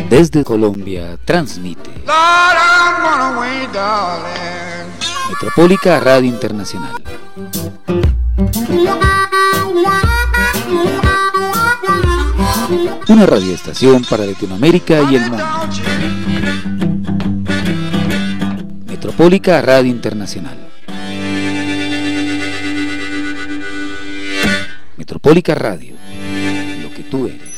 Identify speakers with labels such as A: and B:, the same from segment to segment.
A: Desde Colombia transmite Metropólica Radio Internacional. Una radioestación para Latinoamérica y el mundo. Metropólica Radio Internacional. Metropólica Radio, lo que tú eres.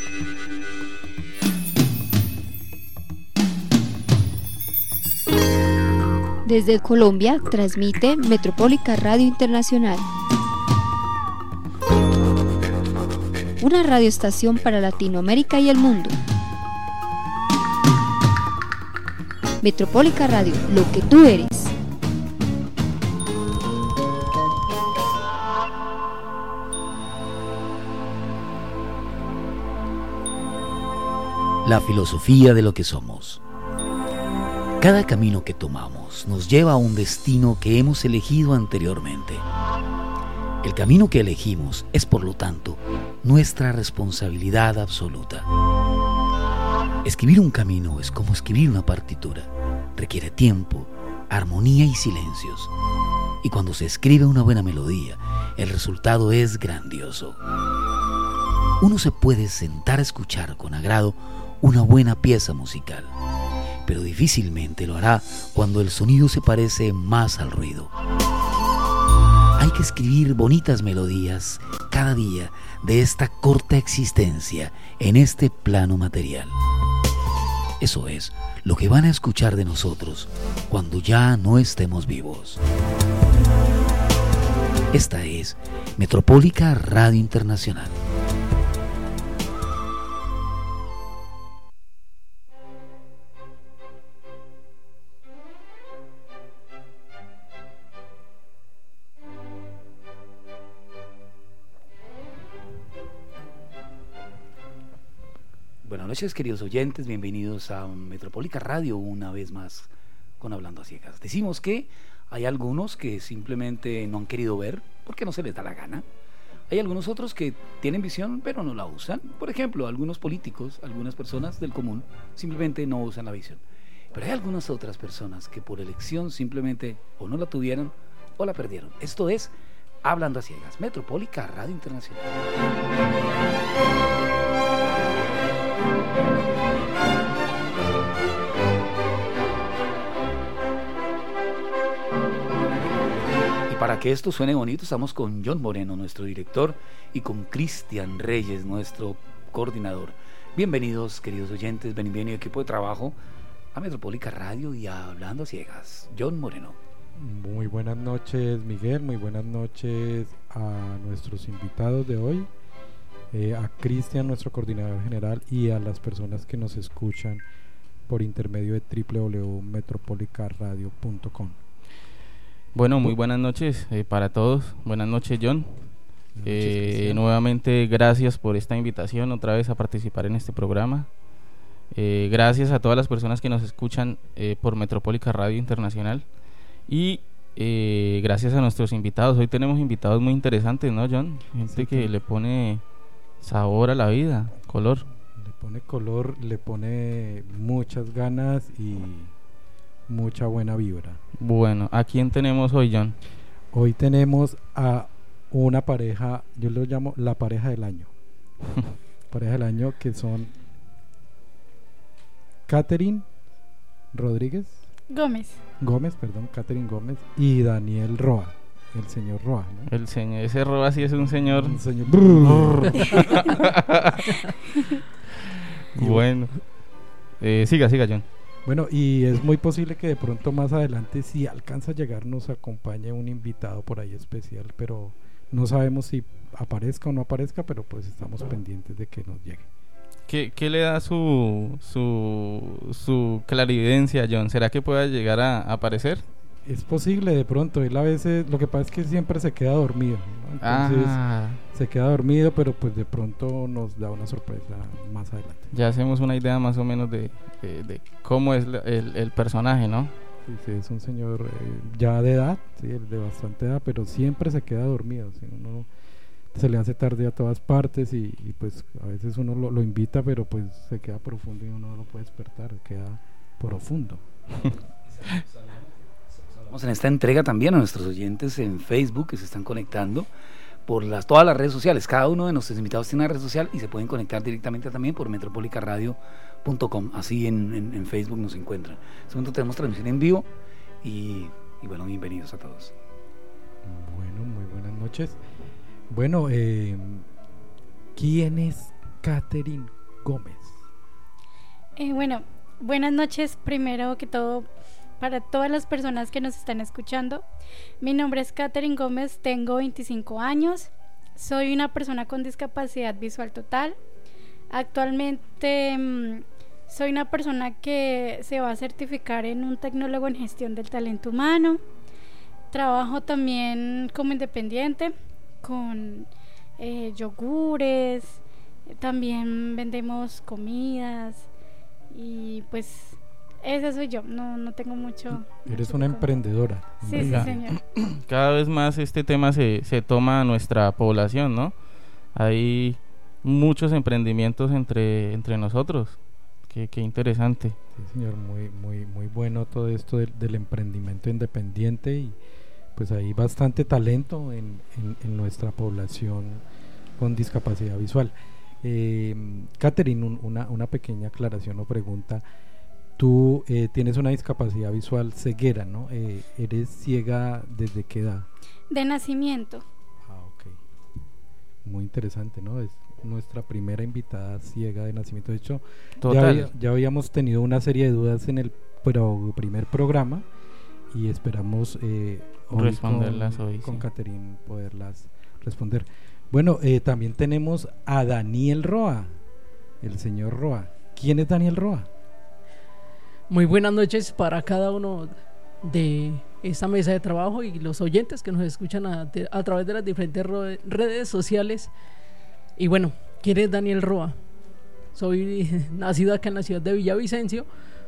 B: Desde Colombia transmite Metropólica Radio Internacional. Una radioestación para Latinoamérica y el mundo. Metropólica Radio, lo que tú eres.
A: La filosofía de lo que somos. Cada camino que tomamos nos lleva a un destino que hemos elegido anteriormente. El camino que elegimos es, por lo tanto, nuestra responsabilidad absoluta. Escribir un camino es como escribir una partitura. Requiere tiempo, armonía y silencios. Y cuando se escribe una buena melodía, el resultado es grandioso. Uno se puede sentar a escuchar con agrado una buena pieza musical, pero difícilmente lo hará cuando el sonido se parece más al ruido. Hay que escribir bonitas melodías cada día de esta corta existencia en este plano material. Eso es lo que van a escuchar de nosotros cuando ya no estemos vivos. Esta es Metropólica Radio Internacional. Buenas noches, queridos oyentes, bienvenidos a Metropólica Radio una vez más con Hablando a Ciegas. Decimos que hay algunos que simplemente no han querido ver porque no se les da la gana. Hay algunos otros que tienen visión pero no la usan. Por ejemplo, algunos políticos, algunas personas del común simplemente no usan la visión. Pero hay algunas otras personas que por elección simplemente o no la tuvieron o la perdieron. Esto es Hablando a Ciegas, Metropólica Radio Internacional. Y para que esto suene bonito, estamos con John Moreno, nuestro director, y con Cristian Reyes, nuestro coordinador. Bienvenidos, queridos oyentes, bienvenido equipo de trabajo a Metropólica Radio y a Hablando a Ciegas. John Moreno.
C: Muy buenas noches, Miguel, muy buenas noches a nuestros invitados de hoy. A Cristian, nuestro coordinador general, y a las personas que nos escuchan por intermedio de www.metropolicaradio.com.
D: Bueno, muy buenas noches para todos. Buenas noches, John. Nuevamente, gracias por esta invitación otra vez a participar en este programa. Gracias a todas las personas que nos escuchan por Metropólica Radio Internacional. Y gracias a nuestros invitados. Hoy tenemos invitados muy interesantes, ¿no, John? Gente que le pone sabor a la vida, color.
C: Le pone color, le pone muchas ganas y mucha buena vibra.
D: Bueno, ¿a quién tenemos hoy, John?
C: Hoy tenemos a una pareja, yo lo llamo la pareja del año. Pareja del año, que son Catherine Gómez, Catherine Gómez y Daniel Roa. El señor Roa, ¿no?
D: El señor, ese Roa sí es un señor.
C: Un señor.
D: Bueno, siga, John.
C: Bueno, y es muy posible que de pronto más adelante, si alcanza a llegar, nos acompañe un invitado por ahí especial, pero no sabemos si aparezca o no aparezca, pero pues estamos pendientes de que nos llegue.
D: ¿Qué le da su clarividencia, John? ¿Será que pueda llegar a aparecer?
C: Es posible de pronto, él a veces, lo que pasa es que siempre se queda dormido, ¿no? Entonces se queda dormido, pero pues de pronto nos da una sorpresa más adelante.
D: Ya hacemos una idea más o menos de cómo es el personaje, ¿no?
C: Sí, es un señor ya de edad, sí, de bastante edad, pero siempre se queda dormido. ¿Sí? Uno se le hace tarde a todas partes y pues a veces uno lo invita, pero pues se queda profundo y uno no lo puede despertar, queda profundo.
A: Vamos en esta entrega también a nuestros oyentes en Facebook que se están conectando por todas las redes sociales. Cada uno de nuestros invitados tiene una red social y se pueden conectar directamente también por metropolicaradio.com. Así en Facebook nos encuentran. En este momento tenemos transmisión en vivo y bueno, bienvenidos a todos.
C: Bueno, muy buenas noches. Bueno, ¿quién es Catherine Gómez?
E: Bueno, buenas noches primero que todo para todas las personas que nos están escuchando. Mi nombre es Catherine Gómez, tengo 25 años, soy una persona con discapacidad visual total. Actualmente soy una persona que se va a certificar en un tecnólogo en gestión del talento humano. Trabajo también como independiente con yogures, también vendemos comidas y pues esa soy yo, no tengo mucho.
C: Eres una emprendedora.
E: Sí, sí, señor.
D: Cada vez más este tema se toma a nuestra población, ¿no? Hay muchos emprendimientos entre nosotros. Qué interesante.
C: Sí, señor, muy bueno todo esto del emprendimiento independiente y pues hay bastante talento en nuestra población con discapacidad visual. Catherine, una pequeña aclaración o pregunta. Tú tienes una discapacidad visual ceguera, ¿no? ¿Eres ciega desde qué edad?
E: De nacimiento.
C: Ah, ok. Muy interesante, ¿no? Es nuestra primera invitada ciega de nacimiento. De hecho, ya habíamos tenido una serie de dudas en el primer programa y esperamos
D: responderlas hoy
C: con Catherine poderlas responder. Bueno, también tenemos a Daniel Roa, el señor Roa. ¿Quién es Daniel Roa?
F: Muy buenas noches para cada uno de esta mesa de trabajo y los oyentes que nos escuchan a través de las diferentes redes sociales. Y bueno, ¿quién es Daniel Roa? Soy nacido acá en la ciudad de Villavicencio,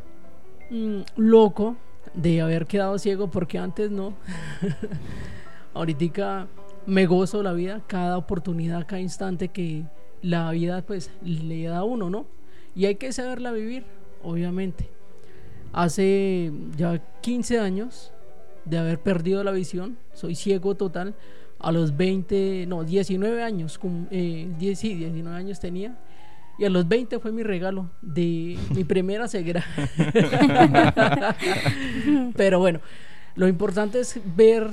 F: loco de haber quedado ciego porque antes no. Ahorita me gozo la vida, cada oportunidad, cada instante que la vida pues le da a uno, ¿no? Y hay que saberla vivir, obviamente. Hace ya 15 años de haber perdido la visión, soy ciego total. A los 19 años, 19 años tenía. Y a los 20 fue mi regalo de mi primera ceguera. Pero bueno, lo importante es ver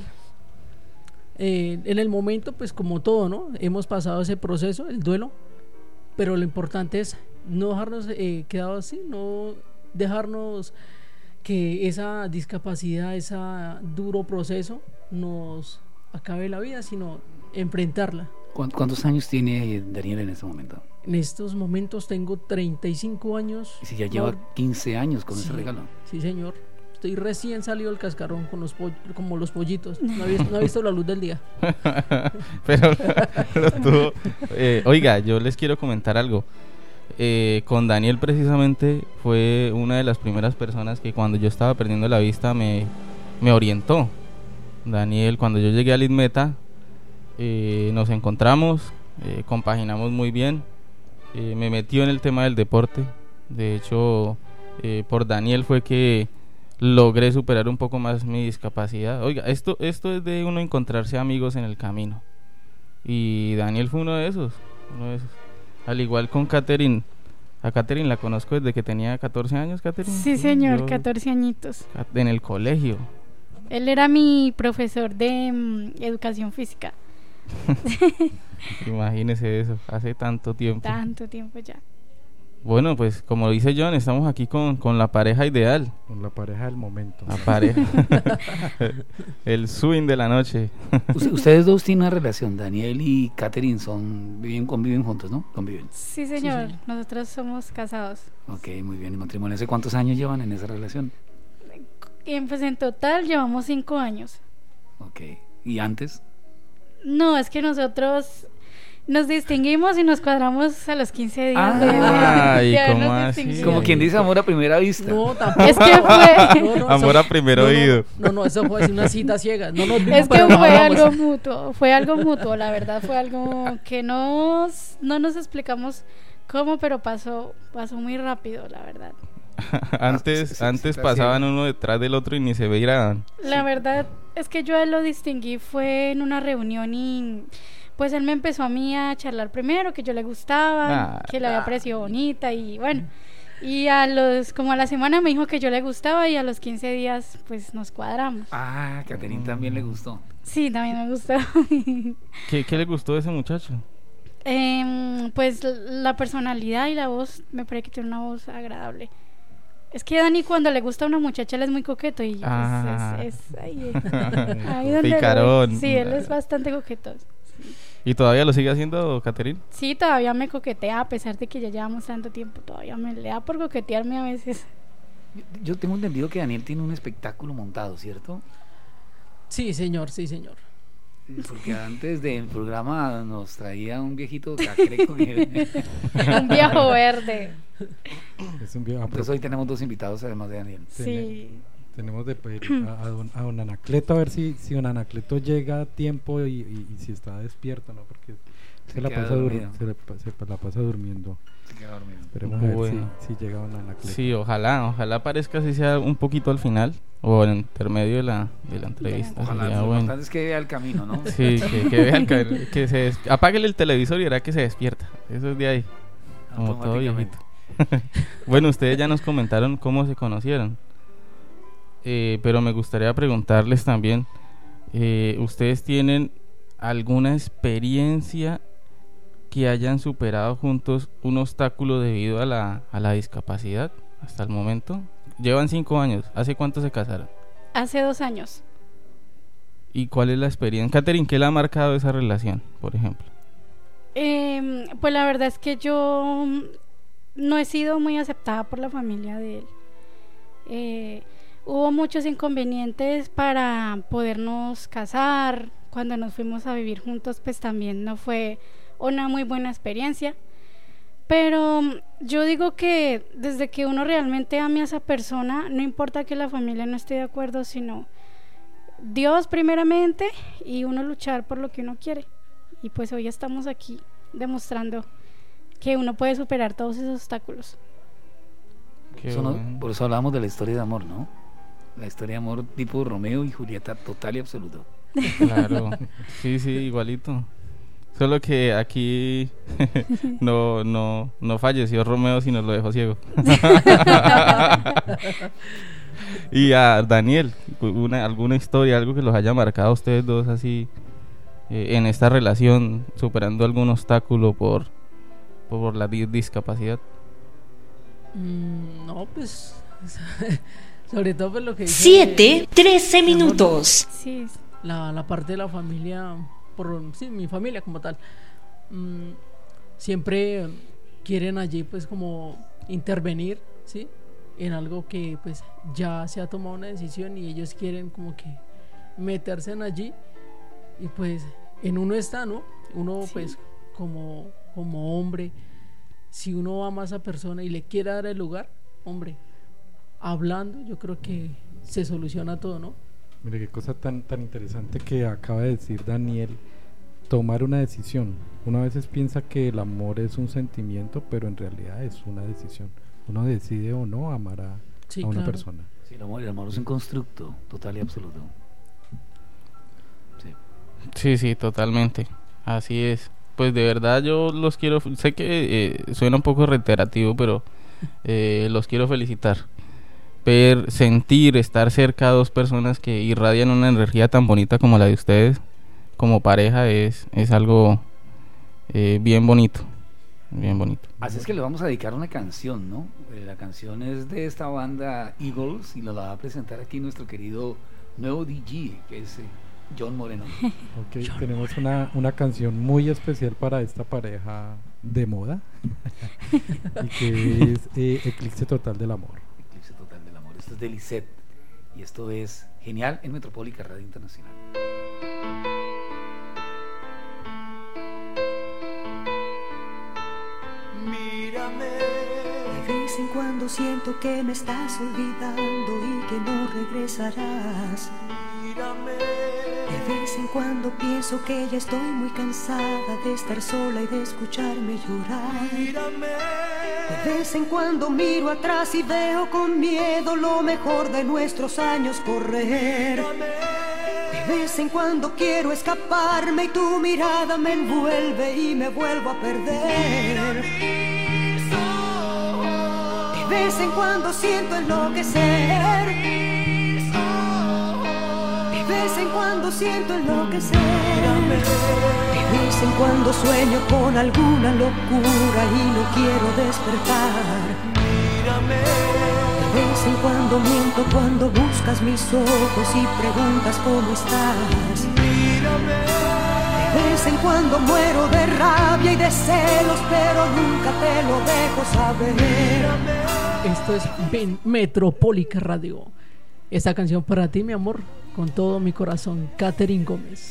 F: en el momento, pues como todo, ¿no? Hemos pasado ese proceso, el duelo. Pero lo importante es no dejarnos quedado así, no dejarnos que esa discapacidad, ese duro proceso nos acabe la vida, sino enfrentarla.
A: ¿Cuántos años tiene Daniel en este momento?
F: En estos momentos tengo 35 años.
A: ¿Y si ya lleva 15 años con ese regalo?
F: Sí, señor. Estoy recién salido del cascarón con como los pollitos. No ha visto la luz del día.
D: Pero lo tuvo. Oiga, yo les quiero comentar algo. Con Daniel precisamente fue una de las primeras personas que cuando yo estaba perdiendo la vista me orientó. Daniel, cuando yo llegué a Lidmeta, nos encontramos, compaginamos muy bien, me metió en el tema del deporte. De hecho, por Daniel fue que logré superar un poco más mi discapacidad. Oiga, esto es de uno encontrarse amigos en el camino, y Daniel fue uno de esos. Al igual con Catherine. A Catherine la conozco desde que tenía 14 años, Catherine.
E: Sí, señor, 14 añitos.
D: En el colegio.
E: Él era mi profesor de educación física.
D: Imagínese eso, hace tanto tiempo.
E: Tanto tiempo ya.
D: Bueno, pues como dice John, estamos aquí con la pareja ideal.
C: Con la pareja del momento.
D: La pareja. El swing de la noche.
A: Ustedes dos tienen una relación, Daniel y Catherine conviven juntos, ¿no? Conviven.
E: Sí, señor.
F: Sí.
E: Nosotros somos casados.
A: Ok, muy bien. ¿Y matrimonio? ¿Hace cuántos años llevan en esa relación?
E: Pues en total llevamos 5 años.
A: Ok. ¿Y antes?
E: No, es que nosotros Nos distinguimos y nos cuadramos a los 15 días.
D: Ay,
E: de
D: ¿cómo
E: habernos
D: así?
E: distinguido.
A: Como quien dice amor a primera vista.
F: No, tampoco.
E: Es que fue,
F: No,
D: Amor
F: eso-
D: a primer
F: no, no,
D: oído.
F: No, eso fue así una cita ciega. No nos vimos,
E: es que
F: pero nos
E: fue
F: hablamos.
E: algo mutuo, la verdad, fue algo que no nos explicamos cómo, pero pasó muy rápido, la verdad.
D: Antes
A: sí,
D: pasaban uno detrás del otro y ni se veían.
E: La verdad es que yo a él lo distinguí fue en una reunión y pues él me empezó a mí a charlar primero, que yo le gustaba, que le había parecido bonita y bueno, y como a la semana me dijo que yo le gustaba y a los 15 días pues nos cuadramos.
A: Ah, Catherine también le gustó.
E: Sí, también me gustó.
D: ¿Qué le gustó de ese muchacho?
E: Pues la personalidad y la voz, me parece que tiene una voz agradable. Es que Dani cuando le gusta a una muchacha él es muy coqueto y pues, es ahí donde
D: Picarón.
E: sí, él es bastante coqueto.
D: ¿Y todavía lo sigue haciendo, Catherine?
E: Sí, todavía me coquetea a pesar de que ya llevamos tanto tiempo, todavía me le da por coquetearme a veces.
A: Yo tengo entendido que Daniel tiene un espectáculo montado, ¿cierto?
F: Sí, señor, sí, señor.
A: Porque antes del programa nos traía un viejito cacreco que...
E: Un viejo verde.
C: Es un viejo.
A: Entonces hoy tenemos dos invitados además de Daniel.
E: Sí.
C: Tenemos de pedir a don Anacleto a ver si don Anacleto llega a tiempo y si está despierto, ¿no? Porque se la pasa durmiendo.
A: Se queda dormido.
C: Esperemos a ver
D: Bueno.
C: si llega don Anacleto.
D: Sí, ojalá aparezca así sea un poquito al final o en intermedio de la entrevista.
A: Ojalá,
D: Sería
A: lo
D: bueno.
A: importante es que vea el camino, ¿no?
D: Sí, que vea apáguele el televisor y verá que se despierta. Eso es de ahí. Como todo viejito. Bueno, ustedes ya nos comentaron cómo se conocieron. Pero me gustaría preguntarles también, ¿ustedes tienen alguna experiencia que hayan superado juntos un obstáculo debido a la discapacidad hasta el momento? Llevan 5 años. ¿Hace cuánto se casaron?
E: Hace 2 años.
D: ¿Y cuál es la experiencia? Catherine, ¿qué le ha marcado esa relación, por ejemplo?
E: Pues la verdad es que yo no he sido muy aceptada por la familia de él. Hubo muchos inconvenientes para podernos casar. Cuando nos fuimos a vivir juntos, pues también no fue una muy buena experiencia. Pero yo digo que desde que uno realmente ame a esa persona, no importa que la familia no esté de acuerdo, sino Dios primeramente y uno luchar por lo que uno quiere. Y pues hoy estamos aquí demostrando que uno puede superar todos esos obstáculos.
A: Por eso hablamos de la historia de amor, ¿no? La historia de amor tipo Romeo y Julieta total y absoluto.
D: Claro, sí, igualito. Solo que aquí no falleció Romeo, sino lo dejó ciego. Y a Daniel, alguna historia, algo que los haya marcado a ustedes dos así en esta relación, superando algún obstáculo por la discapacidad.
F: No, pues sobre todo pues lo que dice
G: 7:13 minutos.
E: Sí.
F: la parte de la familia, mi familia como tal, siempre quieren allí pues como intervenir, ¿sí? En algo que pues ya se ha tomado una decisión y ellos quieren como que meterse en allí y pues en uno está, ¿no? Uno sí. Pues como hombre, si uno ama a esa persona y le quiere dar el lugar, hombre, hablando yo creo que se soluciona todo, ¿no?
C: Mire qué cosa tan interesante que acaba de decir Daniel. Tomar una decisión. Uno a veces piensa que el amor es un sentimiento, pero en realidad es una decisión. Uno decide o no amar a una persona.
A: Sí, el amor es un constructo total y absoluto.
D: Sí, totalmente. Así es. Pues de verdad yo los quiero, sé que suena un poco reiterativo, pero los quiero felicitar. Sentir, estar cerca de dos personas que irradian una energía tan bonita como la de ustedes, como pareja, es algo bien bonito. Bien bonito.
A: Así es que le vamos a dedicar una canción, ¿no? La canción es de esta banda Eagles y nos la va a presentar aquí nuestro querido nuevo DJ, que es John Moreno.
C: Ok, tenemos una canción muy especial para esta pareja de moda y que es Eclipse Total del Amor.
A: Eclipse Total del Amor. Esto es de Lisette y esto es genial en Metropólica Radio Internacional.
H: De vez en cuando siento que me estás olvidando y que no regresarás. De vez en cuando pienso que ya estoy muy cansada de estar sola y de escucharme llorar. De vez en cuando miro atrás y veo con miedo lo mejor de nuestros años correr. De vez en cuando quiero escaparme y tu mirada me envuelve y me vuelvo a perder. De vez en cuando siento enloquecer. De vez en cuando siento enloquecer. De vez en cuando sueño con alguna locura y no quiero despertar. De vez en cuando miento cuando buscas mis ojos y preguntas cómo estás. De vez en cuando muero de rabia y de celos, pero nunca te lo dejo saber.
F: Esto es Metropólica Radio. Esta canción para ti, mi amor, con todo mi corazón. Katherine Gómez.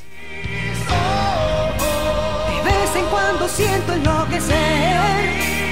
H: De vez en cuando siento enloquecer.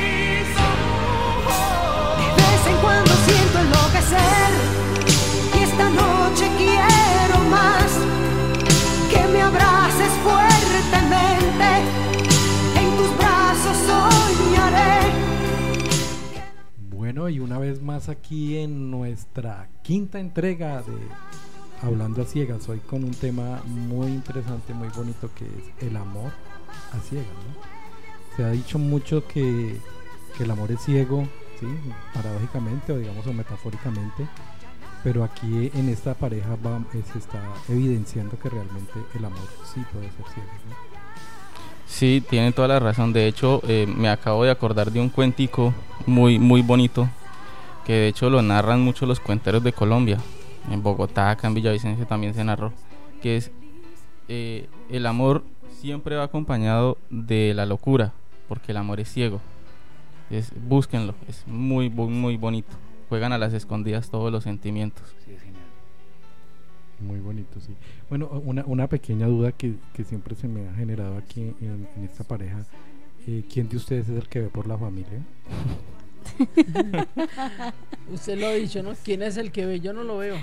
H: De vez en cuando siento enloquecer. Y esta noche quiero más que me abraces fuertemente. En tus brazos soñaré.
C: Bueno, y una vez más aquí en nuestra quinta entrega de Hablando a Ciegas, hoy con un tema muy interesante, muy bonito, que es el amor a ciegas, ¿no? Se ha dicho mucho que el amor es ciego, ¿sí? Paradójicamente o digamos o metafóricamente, pero aquí en esta pareja se está evidenciando que realmente el amor sí puede ser ciego, ¿no?
D: Sí, tiene toda la razón. De hecho, me acabo de acordar de un cuentico muy, muy bonito, que de hecho lo narran mucho los cuenteros de Colombia. En Bogotá, acá en Villavicencio también se narró, que es el amor siempre va acompañado de la locura, porque el amor es ciego. Búsquenlo, es muy, muy, muy bonito. Juegan a las escondidas todos los sentimientos.
A: Sí, es genial.
C: Muy bonito, sí. Bueno, una pequeña duda que siempre se me ha generado aquí en esta pareja. ¿Quién de ustedes es el que ve por la familia?
F: Usted lo ha dicho, ¿no? ¿Quién es el que ve? Yo no lo veo.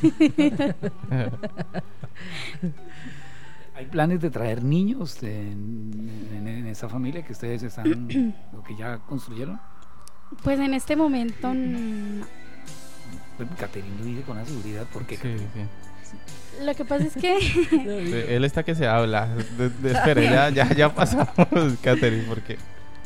A: ¿Hay planes de traer niños en esa familia que ustedes están, lo que ya construyeron?
E: Pues en este momento no.
A: Katherine lo dice con la seguridad, porque
D: Sí.
E: Lo que pasa es que
D: Él está que se habla. Espere, ya pasamos, Katherine, porque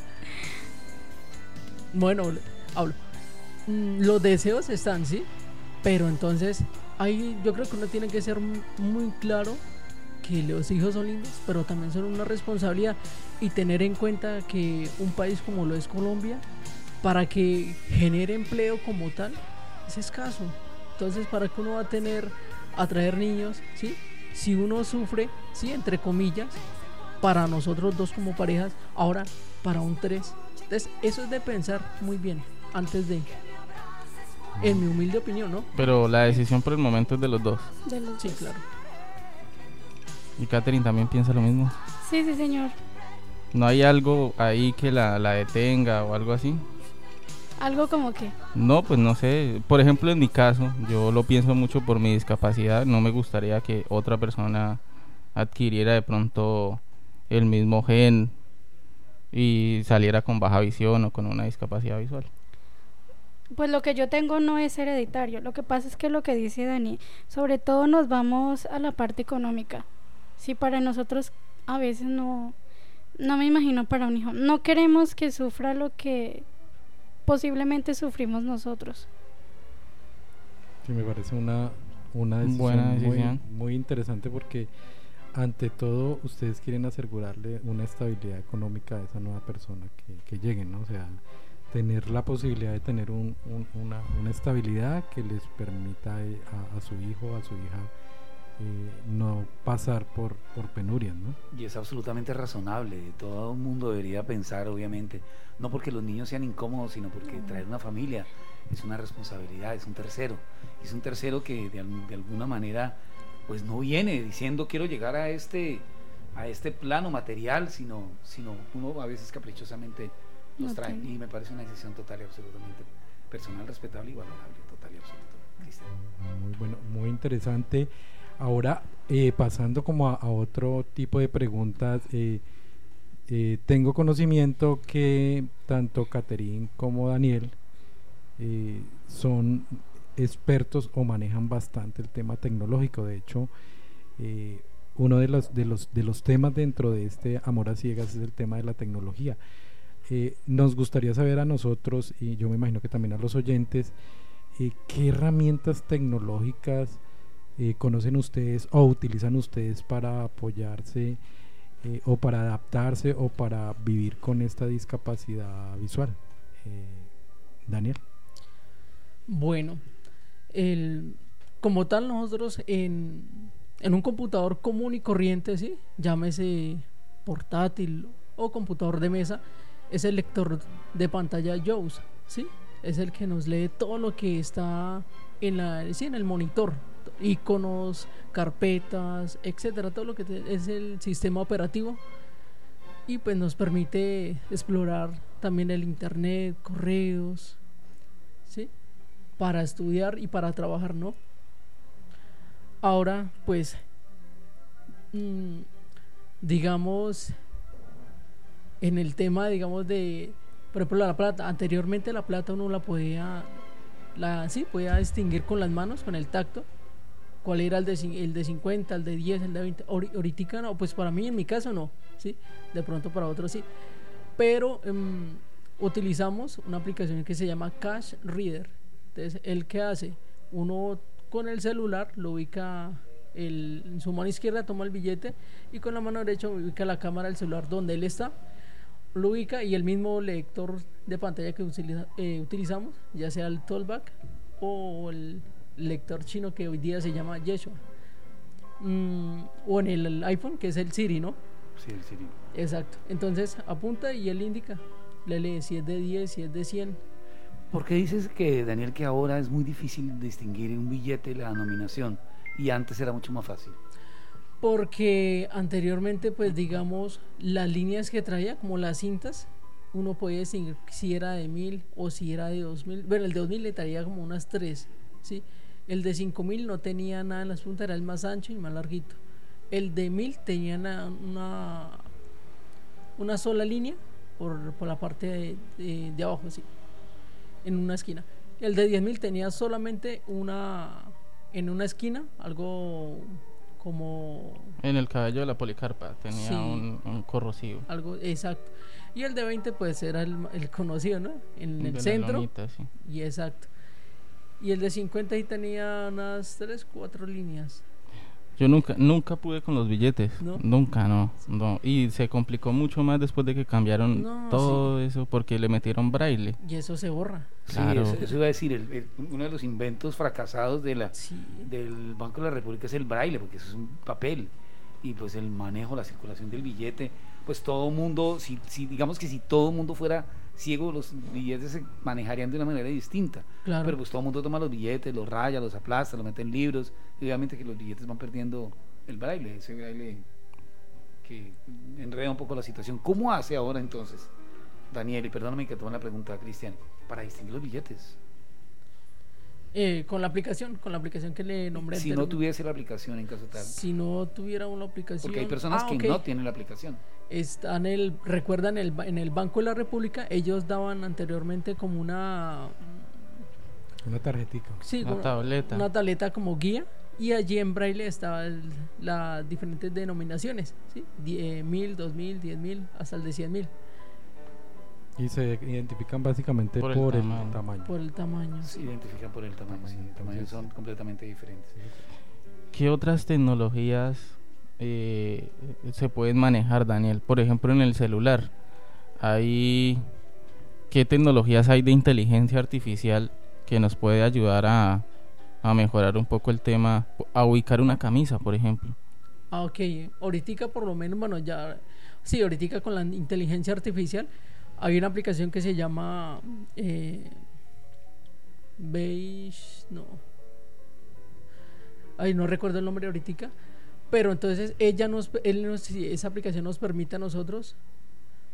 F: Bueno, hablo. Los deseos están, sí, pero entonces yo creo que uno tiene que ser muy claro que los hijos son lindos, pero también son una responsabilidad, y tener en cuenta que un país como lo es Colombia, para que genere empleo como tal, es escaso. Entonces, ¿para qué uno va a traer niños, sí? Si uno sufre, sí, entre comillas, para nosotros dos como parejas, ahora para un 3. Entonces, eso es de pensar muy bien antes de, en mi humilde opinión, ¿no?
D: pero la decisión por el momento es de los dos.
E: de los
F: Sí,
E: dos.
F: claro.
D: ¿Y Katherine también piensa lo mismo?
E: Sí, señor.
D: ¿No hay algo ahí que la detenga o algo así?
E: Algo como que
D: No, pues no sé. Por ejemplo, en mi caso, yo lo pienso mucho por mi discapacidad. No me gustaría que otra persona adquiriera de pronto el mismo gen y saliera con baja visión o con una discapacidad visual.
E: pues lo que yo tengo no es hereditario. Lo que pasa es que lo que dice Dani, sobre todo nos vamos a la parte económica. Si para nosotros a veces no me imagino para un hijo. No queremos que sufra lo que posiblemente sufrimos nosotros.
C: Sí, me parece una
D: Buena
C: decisión
D: decisión.
C: muy interesante, porque ante todo ustedes quieren asegurarle una estabilidad económica a esa nueva persona que lleguen, ¿no? O sea, tener la posibilidad de tener una estabilidad que les permita a su hijo, a su hija, no pasar por penurias, ¿no?
A: Y es absolutamente razonable. Todo el mundo debería pensar, obviamente, no porque los niños sean incómodos, sino porque traer una familia es una responsabilidad, es un tercero. Es un tercero que de alguna manera pues no viene diciendo quiero llegar a este plano material, sino uno a veces caprichosamente nos
E: No
A: traen.
E: tengo.
A: Y me parece una decisión total y absolutamente personal, respetable y valorable, total y absoluto. Cristian.
C: Muy bueno, muy interesante. Ahora, pasando como a otro tipo de preguntas, tengo conocimiento que tanto Caterín como Daniel son expertos o manejan bastante el tema tecnológico. De hecho, uno de los temas dentro de este Amor a Ciegas es el tema de la tecnología. Nos gustaría saber a nosotros, y yo me imagino que también a los oyentes, ¿qué herramientas tecnológicas conocen ustedes o utilizan ustedes para apoyarse o para adaptarse o para vivir con esta discapacidad visual? Daniel.
F: Bueno, como tal nosotros en un computador común y corriente, ¿sí? Llámese portátil o computador de mesa, es el lector de pantalla JAWS, ¿sí? Es el que nos lee todo lo que está en el monitor, iconos, carpetas, etcétera, todo lo que es el sistema operativo, y pues nos permite explorar también el internet, correos, ¿sí? Para estudiar y para trabajar, ¿no? Ahora pues digamos en el tema, digamos, de, por ejemplo, la plata. Anteriormente la plata uno la podía distinguir con las manos, con el tacto, cuál era el de 50, el de 10, el de 20. Ahorita no, pues para mí, en mi caso no, ¿sí? De pronto para otros sí. Pero utilizamos una aplicación que se llama Cash Reader. Entonces, ¿el que hace? Uno con el celular lo ubica en su mano izquierda, toma el billete, y con la mano derecha ubica la cámara del celular donde él está, lo ubica, y el mismo lector de pantalla que utilizamos, ya sea el Tollback o el lector chino que hoy día se llama Yeshua, o en el iPhone, que es el Siri, ¿no?
A: Sí, el Siri.
F: Exacto. Entonces apunta y él indica, le lee si es de 10, si es de 100.
A: ¿Por qué dices que, Daniel, que ahora es muy difícil distinguir en un billete la denominación y antes era mucho más fácil?
F: Porque anteriormente, pues digamos, las líneas que traía, como las cintas, uno podía distinguir si era de 1000 o si era de 2000. Bueno, el de 2000 le traía como unas 3, ¿sí? El de 5000 no tenía nada en las puntas, era el más ancho y más larguito. El de 1000 tenía una sola línea por la parte de abajo, ¿sí? En una esquina. El de 10.000 tenía solamente en una esquina, algo como...
D: En el cabello de la Policarpa tenía
F: Sí.
D: un corrosivo.
F: Algo, exacto. Y el de 20 pues era el conocido, ¿no? En
D: De
F: el
D: la
F: centro.
D: lonita, sí.
F: Y exacto. Y el de 50 ahí tenía unas 3, 4 líneas.
D: Yo nunca pude con los billetes.
F: ¿No?
D: Nunca, no. Y se complicó mucho más después de que cambiaron
F: No,
D: todo eso, porque le metieron braille.
F: Y eso se borra.
D: Claro.
A: Sí, eso iba a decir, uno de los inventos fracasados
F: Sí.
A: del Banco de la República es el braille, porque eso es un papel, y pues el manejo, la circulación del billete, pues todo mundo, si digamos que si todo mundo fuera ciego, los billetes se manejarían de una manera distinta.
F: Claro.
A: Pero pues todo el mundo toma los billetes, los raya, los aplasta, los mete en libros, y obviamente que los billetes van perdiendo el braille, ese braille que enreda un poco la situación. ¿Cómo hace ahora entonces, Daniel, y perdóname que tome la pregunta, Cristian, para distinguir los billetes?
F: Con la aplicación que le nombré
A: Si no
F: anteriormente.
A: tuviese la aplicación en caso tal.
F: Si no tuviera una aplicación.
A: Porque hay personas que
F: ok.
A: no tienen la aplicación.
F: Recuerdan en el Banco de la República, ellos daban anteriormente como una
C: tarjetica.
F: sí,
D: Una tableta.
F: Una tableta como guía, y allí en braille estaban las diferentes denominaciones, ¿sí? 1000, 2000, 10.000, hasta el de 100.000.
C: Y se identifican básicamente
D: Por
C: por
D: el
C: el
D: tamaño.
C: tamaño.
F: Por el tamaño.
A: Se identifican por el tamaño, sí, el tamaño
C: Entonces,
A: son completamente diferentes.
D: ¿Qué otras tecnologías se pueden manejar, Daniel? Por ejemplo, en el celular, ¿qué tecnologías hay de inteligencia artificial que nos puede ayudar a mejorar un poco el tema, a ubicar una camisa, por ejemplo?
F: Ok, ahorita por lo menos, bueno, ya, sí, ahorita con la inteligencia artificial hay una aplicación que se llama no recuerdo el nombre ahorita, pero entonces esa aplicación nos permite a nosotros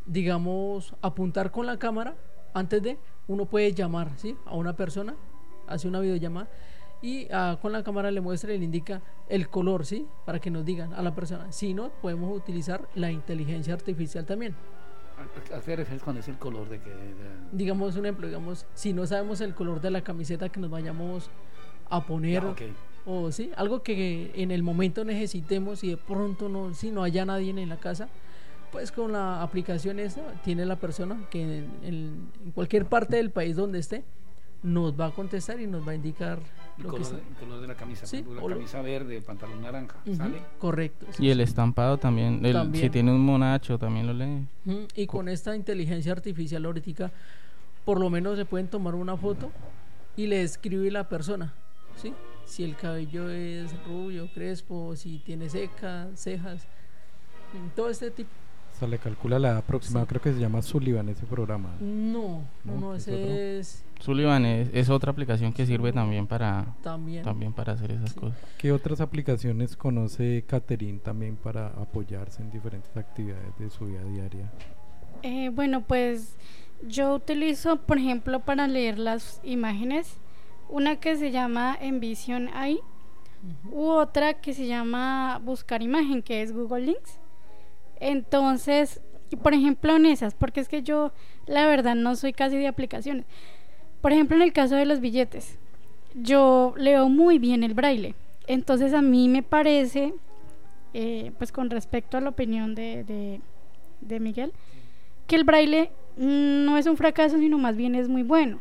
F: digamos, apuntar con la cámara. Antes de, uno puede llamar, ¿sí?, a una persona, hace una videollamada y con la cámara le muestra y le indica el color, ¿sí?, para que nos digan a la persona. Si no, podemos utilizar la inteligencia artificial también.
A: ¿A qué refieres cuando es el color de que...?
F: Digamos un ejemplo, digamos, si no sabemos el color de la camiseta que nos vayamos a poner, o sí, algo que en el momento necesitemos y de pronto no, si no haya nadie en la casa, pues con la aplicación esa tiene la persona que en cualquier parte del país donde esté nos va a contestar y nos va a indicar
A: el color de la camisa,
F: sí,
A: la camisa verde, el pantalón naranja, ¿sale?
F: Correcto.
D: Y el estampado también, si tiene un monacho también lo lee.
F: Y con esta inteligencia artificial ahorita, por lo menos se pueden tomar una foto y le describe la persona, ¿sí?, si el cabello es rubio, crespo, si tiene cejas, todo este tipo.
C: O sea, le calcula la edad aproximada, sí. Creo que se llama Sullivan ese programa.
F: No, ese es...
D: Sullivan es otra aplicación que sirve también para hacer esas cosas.
C: ¿Qué otras aplicaciones conoce Catherine también para apoyarse en diferentes actividades de su vida diaria?
E: Bueno, pues yo utilizo, por ejemplo, para leer las imágenes, una que se llama Envision AI, u otra que se llama Buscar Imagen, que es Google Links. Entonces, por ejemplo, en esas, porque es que yo la verdad no soy casi de aplicaciones. Por ejemplo, en el caso de los billetes, yo leo muy bien el braille. Entonces a mí me parece, pues con respecto a la opinión de Miguel, que el braille no es un fracaso, sino más bien es muy bueno.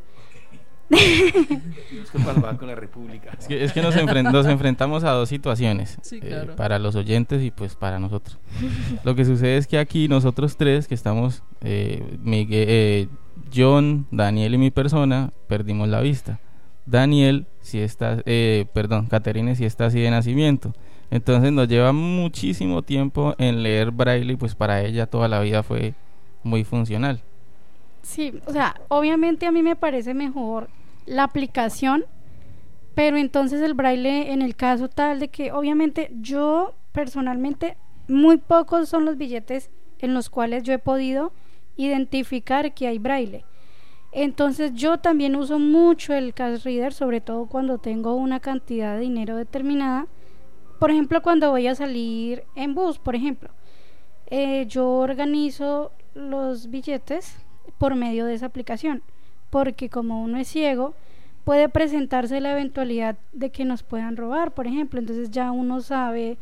A: Es que para el Banco de la República.
D: Es que nos enfrentamos a dos situaciones,
F: sí, claro.
D: Para los oyentes y pues para nosotros. Lo que sucede es que aquí nosotros tres que estamos, Miguel, John, Daniel y mi persona, perdimos la vista. Daniel Catherine sí está así de nacimiento. Entonces nos lleva muchísimo tiempo en leer braille y pues para ella toda la vida fue muy funcional.
E: Sí, o sea, obviamente a mí me parece mejor la aplicación, pero entonces el braille, en el caso tal de que obviamente yo personalmente, muy pocos son los billetes en los cuales yo he podido identificar que hay braille. Entonces yo también uso mucho el cash reader, sobre todo cuando tengo una cantidad de dinero determinada. Por ejemplo, cuando voy a salir en bus, por ejemplo, yo organizo los billetes por medio de esa aplicación, porque como uno es ciego, puede presentarse la eventualidad de que nos puedan robar, por ejemplo. Entonces ya uno sabe,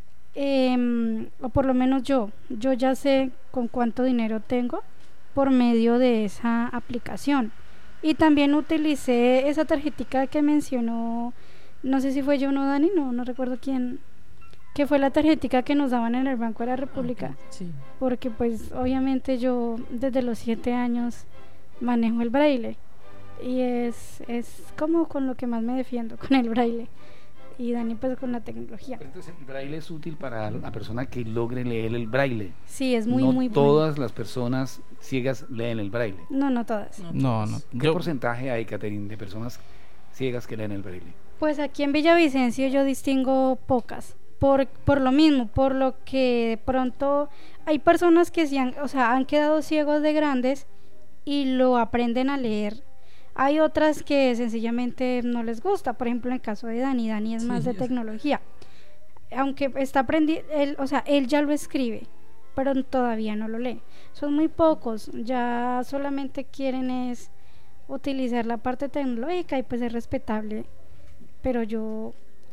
E: o por lo menos yo ya sé con cuánto dinero tengo por medio de esa aplicación. Y también utilicé esa tarjetica que mencionó, no sé si fue yo o no, Dani, no recuerdo quién, que fue la tarjetica que nos daban en el Banco de la República.
F: Sí.
E: Porque pues obviamente yo desde los 7 años manejo el braille y es como con lo que más me defiendo, con el braille, y Dani pues con la tecnología.
A: Pero entonces el braille es útil para la persona que logre leer el braille.
E: Sí, es muy
A: no
E: muy
A: todas
E: bueno.
A: Las personas ciegas leen el braille.
E: No todas.
D: No.
A: ¿Qué porcentaje hay, Catherine, de personas ciegas que leen el braille?
E: Pues aquí en Villavicencio yo distingo pocas. Por lo mismo, por lo que de pronto hay personas que han quedado ciegos de grandes y lo aprenden a leer. Hay otras que sencillamente no les gusta, por ejemplo en el caso de Dani es más de tecnología. Aunque está aprendiendo, él ya lo escribe, pero todavía no lo lee. Son muy pocos, ya solamente quieren es utilizar la parte tecnológica y pues es respetable, pero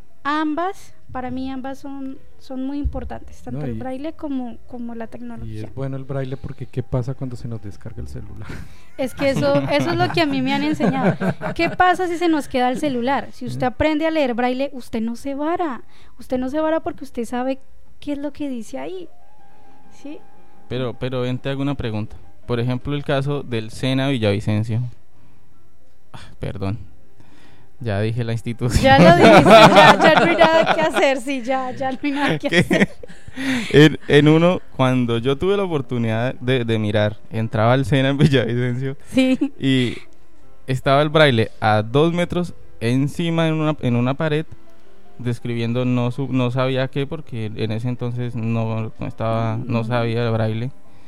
E: para mí ambas son muy importantes, tanto el braille como la tecnología.
C: Y es bueno el braille porque ¿qué pasa cuando se nos descarga el celular?
E: Es que eso es lo que a mí me han enseñado. ¿Qué pasa si se nos queda el celular? Si usted aprende a leer braille, usted no se vara porque usted sabe qué es lo que dice ahí, ¿sí?
D: Pero ven, te hago una pregunta. Por ejemplo, el caso del SENA Villavicencio. Perdón. Ya dije la institución.
E: Ya lo dijiste, ya no hay nada que hacer, sí, ya no hay nada que hacer.
D: En uno, cuando yo tuve la oportunidad de mirar, entraba al SENA en Villavicencio,
E: sí,
D: y estaba el braille a 2 metros encima en una pared, describiendo no sabía qué, porque en ese entonces no sabía el braille,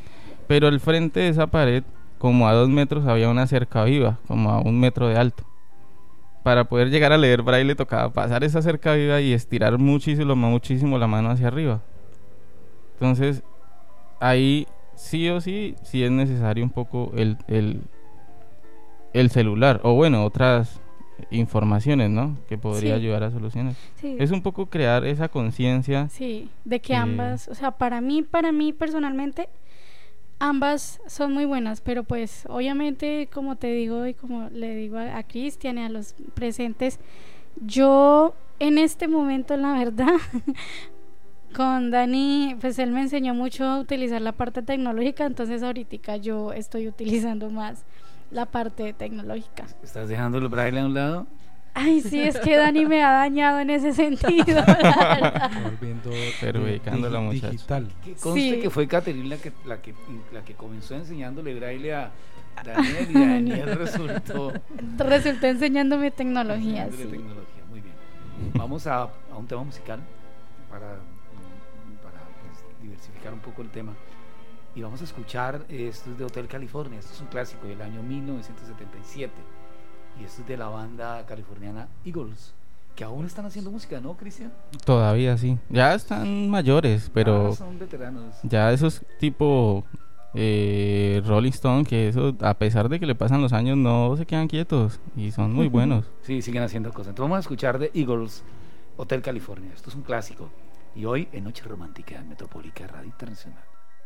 D: pero al frente de esa pared, como a 2 metros, había una cerca viva, como a 1 metro de alto. Para poder llegar a leer braille tocaba pasar esa cerca viva y estirar muchísimo la mano hacia arriba. Entonces ahí sí o sí es necesario un poco el celular, o bueno, otras informaciones, ¿no? Que podría ayudar a solucionar.
E: Sí.
D: Es un poco crear esa conciencia.
E: Sí, de que ambas, o sea, para mí personalmente, ambas son muy buenas, pero pues obviamente, como te digo y como le digo a Cristian y a los presentes, yo en este momento, la verdad, con Dani, pues él me enseñó mucho a utilizar la parte tecnológica, entonces ahorita yo estoy utilizando más la parte tecnológica.
A: ¿Estás dejando el braille a un lado?
E: Ay, sí, es que Dani me ha dañado en ese sentido.
C: Volviendo
D: perjudicando a la muchacha.
C: digital.
A: Que conste que fue Caterina la que comenzó enseñándole braille a Daniel, y Daniel resultó
E: enseñándome tecnología. Sí.
A: Tecnología, muy bien. Vamos a un tema musical para pues, diversificar un poco el tema. Y vamos a escuchar, esto es de Hotel California, esto es un clásico del año 1977. Y esto es de la banda californiana Eagles, que aún están haciendo música, ¿no, Cristian?
D: Todavía sí, ya están mayores, pero
A: son veteranos.
D: Ya esos tipo Rolling Stone, que eso, a pesar de que le pasan los años, no se quedan quietos y son muy buenos.
A: Sí, siguen haciendo cosas. Entonces vamos a escuchar de Eagles, Hotel California. Esto es un clásico. Y hoy en Noche Romántica en Metropólica Radio Internacional.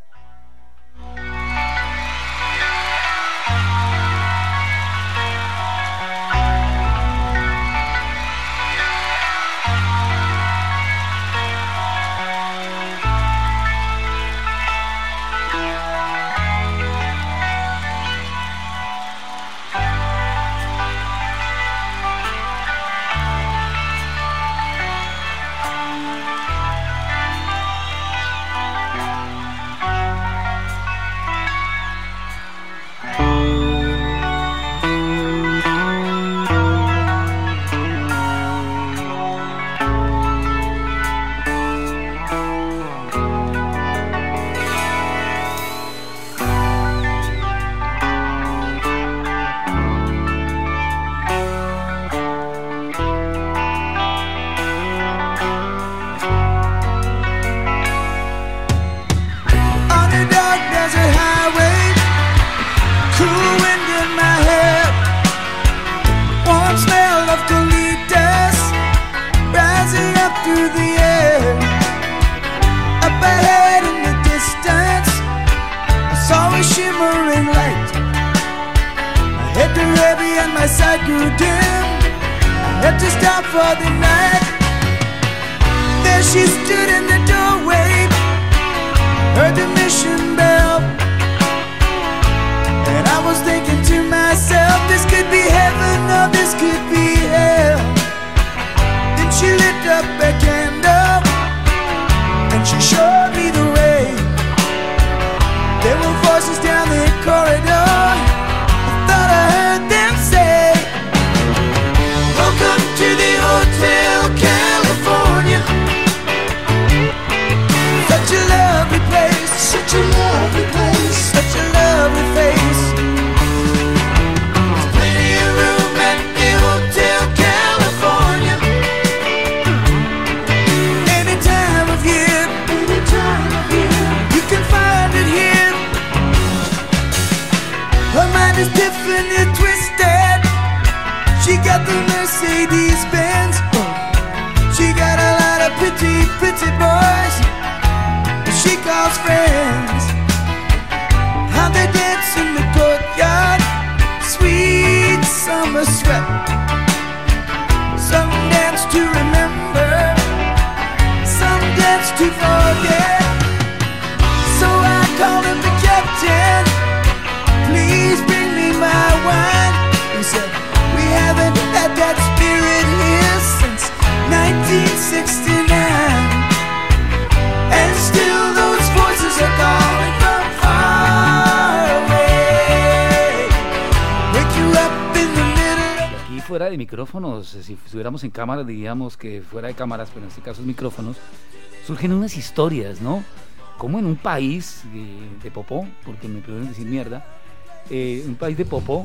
A: Fuera de micrófonos, si estuviéramos en cámaras diríamos que fuera de cámaras, pero en este caso es micrófonos, surgen unas historias, ¿no? como en un país de popó, porque me prohíben decir mierda, un país de popó,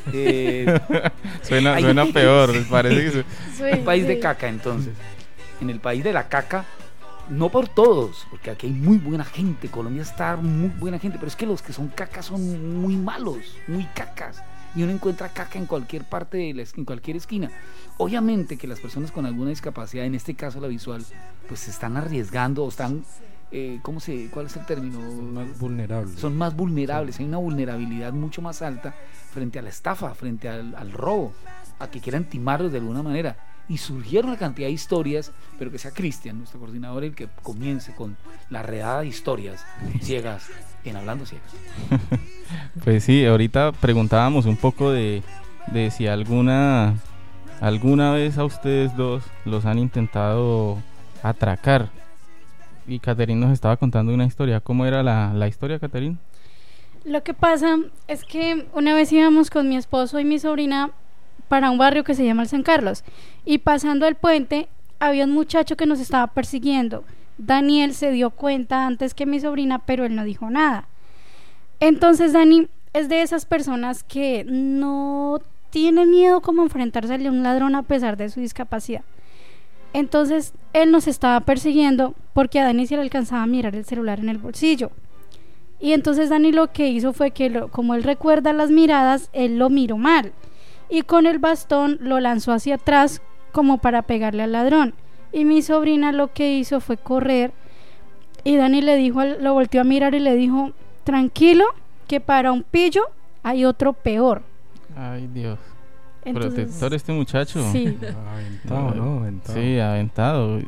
D: suena peor, parece que
A: un país de caca. Entonces, en el país de la caca, no por todos, porque aquí hay muy buena gente, Colombia está muy buena gente, pero es que los que son cacas son muy malos, muy cacas, y uno encuentra caca en cualquier parte, en cualquier esquina. Obviamente que las personas con alguna discapacidad, en este caso la visual, pues se están arriesgando o están, ¿cuál es el término?
C: Son más vulnerables.
A: Son más vulnerables, hay una vulnerabilidad mucho más alta frente a la estafa, frente al robo, a que quieran timarlos de alguna manera. Y surgieron una cantidad de historias, pero que sea Cristian, nuestro coordinador, el que comience con la redada de historias ciegas en Hablando Ciegas.
D: Pues sí, ahorita preguntábamos un poco de si alguna vez a ustedes dos los han intentado atracar. Y Caterín nos estaba contando una historia. ¿Cómo era la historia, Caterín?
E: Lo que pasa es que una vez íbamos con mi esposo y mi sobrina para un barrio que se llama el San Carlos, y pasando el puente había un muchacho que nos estaba persiguiendo. Daniel se dio cuenta antes que mi sobrina, pero él no dijo nada. Entonces Dani es de esas personas que no tiene miedo como enfrentársele a un ladrón a pesar de su discapacidad. Entonces él nos estaba persiguiendo porque a Dani se le alcanzaba a mirar el celular en el bolsillo. Y entonces Dani lo que hizo fue que como él recuerda las miradas, él lo miró mal y con el bastón lo lanzó hacia atrás como para pegarle al ladrón. Y mi sobrina lo que hizo fue correr, y Dani lo volteó a mirar y le dijo: tranquilo, que para un pillo hay otro peor.
D: Ay, Dios.
E: Entonces,
D: protector este muchacho.
E: Sí.
C: Aventado, ¿no? Aventado.
D: Sí, aventado.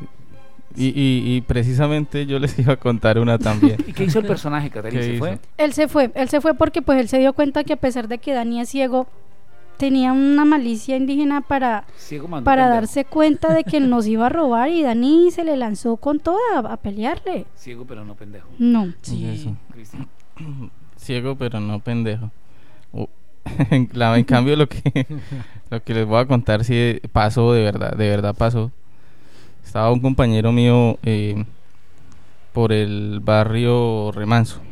D: Y precisamente yo les iba a contar una también.
A: ¿Y qué hizo el personaje, Caterina? ¿Se fue?
E: Él se fue porque pues él se dio cuenta que a pesar de que Dani es ciego, tenía una malicia indígena para darse cuenta de que nos iba a robar, y Dani se le lanzó con toda a pelearle.
A: Ciego pero no pendejo.
E: No.
D: Sí. Ciego pero no pendejo. En cambio lo que les voy a contar sí pasó de verdad pasó. Estaba un compañero mío por el barrio Remanso,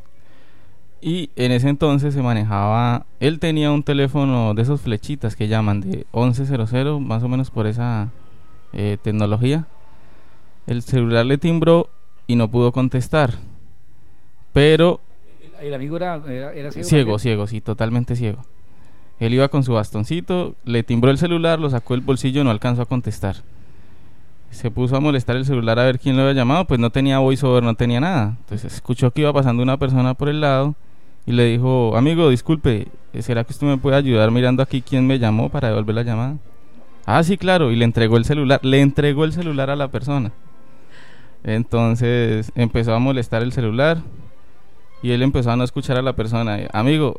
D: y en ese entonces se manejaba, él tenía un teléfono de esos flechitas que llaman de 1100, más o menos por esa tecnología. El celular le timbró y no pudo contestar, pero
A: el amigo era ciego.
D: Ciego, sí, totalmente ciego. Él iba con su bastoncito, le timbró el celular, lo sacó del bolsillo, no alcanzó a contestar. Se puso a molestar el celular a ver quién lo había llamado, pues no tenía voiceover, no tenía nada. Entonces escuchó que iba pasando una persona por el lado y le dijo: amigo, disculpe, ¿será que usted me puede ayudar mirando aquí quién me llamó para devolver la llamada? Ah, sí, claro, y le entregó el celular a la persona. Entonces empezó a molestar el celular y él empezó a no escuchar a la persona. Amigo,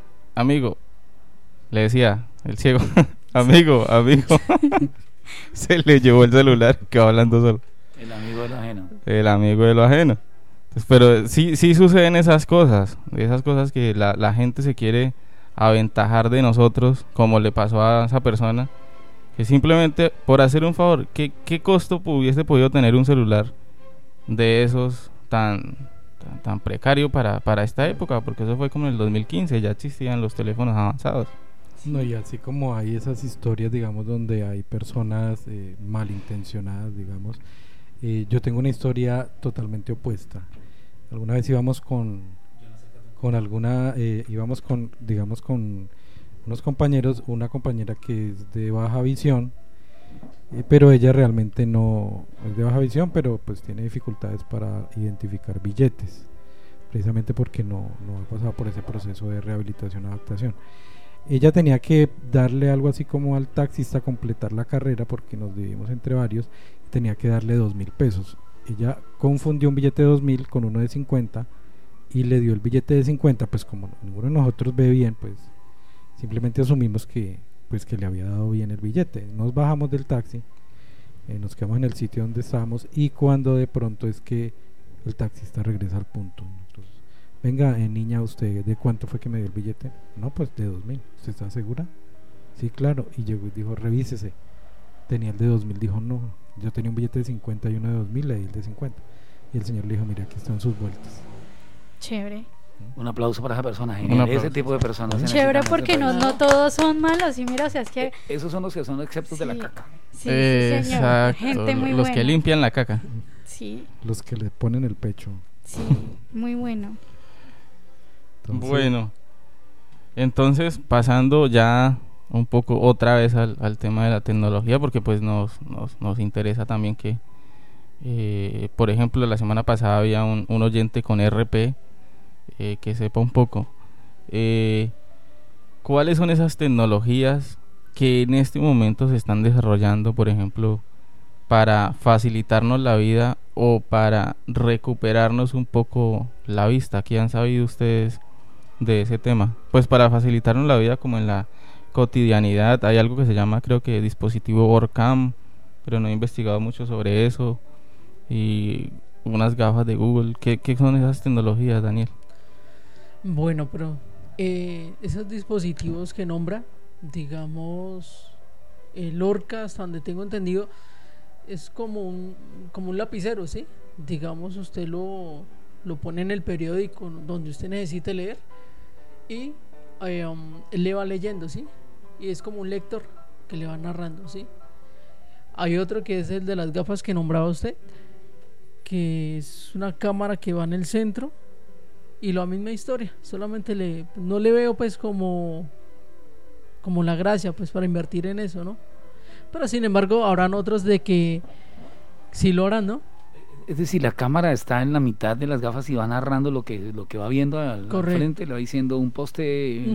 D: le decía el ciego, amigo. Se le llevó el celular, quedó hablando solo.
A: El amigo de lo ajeno.
D: El amigo de lo ajeno. Entonces, pero sí suceden esas cosas que la gente se quiere aventajar de nosotros, como le pasó a esa persona, que simplemente por hacer un favor, ¿qué costo hubiese podido tener un celular de esos tan precario para esta época? Porque eso fue como en el 2015, ya existían los teléfonos avanzados.
C: No, y así como hay esas historias, digamos, donde hay personas malintencionadas, digamos, yo tengo una historia totalmente opuesta. Alguna vez íbamos íbamos con unos compañeros, una compañera que es de baja visión, pero ella realmente no es de baja visión, pero pues tiene dificultades para identificar billetes, precisamente porque no ha pasado por ese proceso de rehabilitación, adaptación. Ella tenía que darle algo así como al taxista, completar la carrera, porque nos dividimos entre varios, tenía que darle 2.000 pesos. Ella confundió un billete de 2.000 con uno de 50 y le dio el billete de 50. Pues como ninguno de nosotros ve bien, pues simplemente asumimos que le había dado bien el billete. Nos bajamos del taxi, nos quedamos en el sitio donde estábamos, y cuando de pronto es que el taxista regresa al punto. Nosotros: venga, niña, ¿usted de cuánto fue que me dio el billete? No, pues de 2.000. ¿Usted está segura? Sí, claro. Y llegó y dijo: revísese. Tenía el de 2.000. Dijo: no, yo tenía un billete de 50 y uno de 2.000, le di el de 50. y el Señor le dijo, mira, aquí están sus vueltas.
E: Chévere.
A: Un aplauso para esa persona, genial. Ese tipo de personas se
E: Chévere,
A: necesitan
E: porque
A: en este
E: no
A: país.
E: todos son malos. Y mira, o sea, es que...
A: Esos son los que son exceptos de la
E: Sí.
A: caca.
E: Sí, sí, señor.
D: Exacto,
E: Gente muy
D: los
E: buena.
D: que limpian la caca.
E: Sí,
C: Los que le ponen el pecho.
E: sí, muy bueno.
C: Entonces,
D: Bueno, entonces pasando ya un poco otra vez al tema de la tecnología, porque pues nos interesa también que, por ejemplo, la semana pasada había un oyente con RP que sepa un poco. ¿Cuáles son esas tecnologías que en este momento se están desarrollando, por ejemplo, para facilitarnos la vida o para recuperarnos un poco la vista? ¿Qué han sabido ustedes de ese tema? Pues para facilitarnos la vida como en la cotidianidad. Hay algo que se llama, creo que dispositivo Orcam, pero no he investigado mucho sobre eso. Y unas gafas de Google. ¿Qué son esas tecnologías, Daniel?
F: Bueno, pero esos dispositivos que nombra, digamos, el Orca, hasta donde tengo entendido, es como un lapicero, ¿sí? Digamos, usted lo pone en el periódico donde usted necesite leer y él le va leyendo, ¿sí? Y es como un lector que le va narrando, ¿sí? Hay otro que es el de las gafas que nombraba usted, que es una cámara que va en el centro y la misma historia, solamente no le veo pues como la gracia pues para invertir en eso, ¿no? Pero sin embargo habrán otros de que sí lo harán, ¿no?
A: Es decir, la cámara está en la mitad de las gafas y va narrando lo que va viendo al frente, le va diciendo un poste.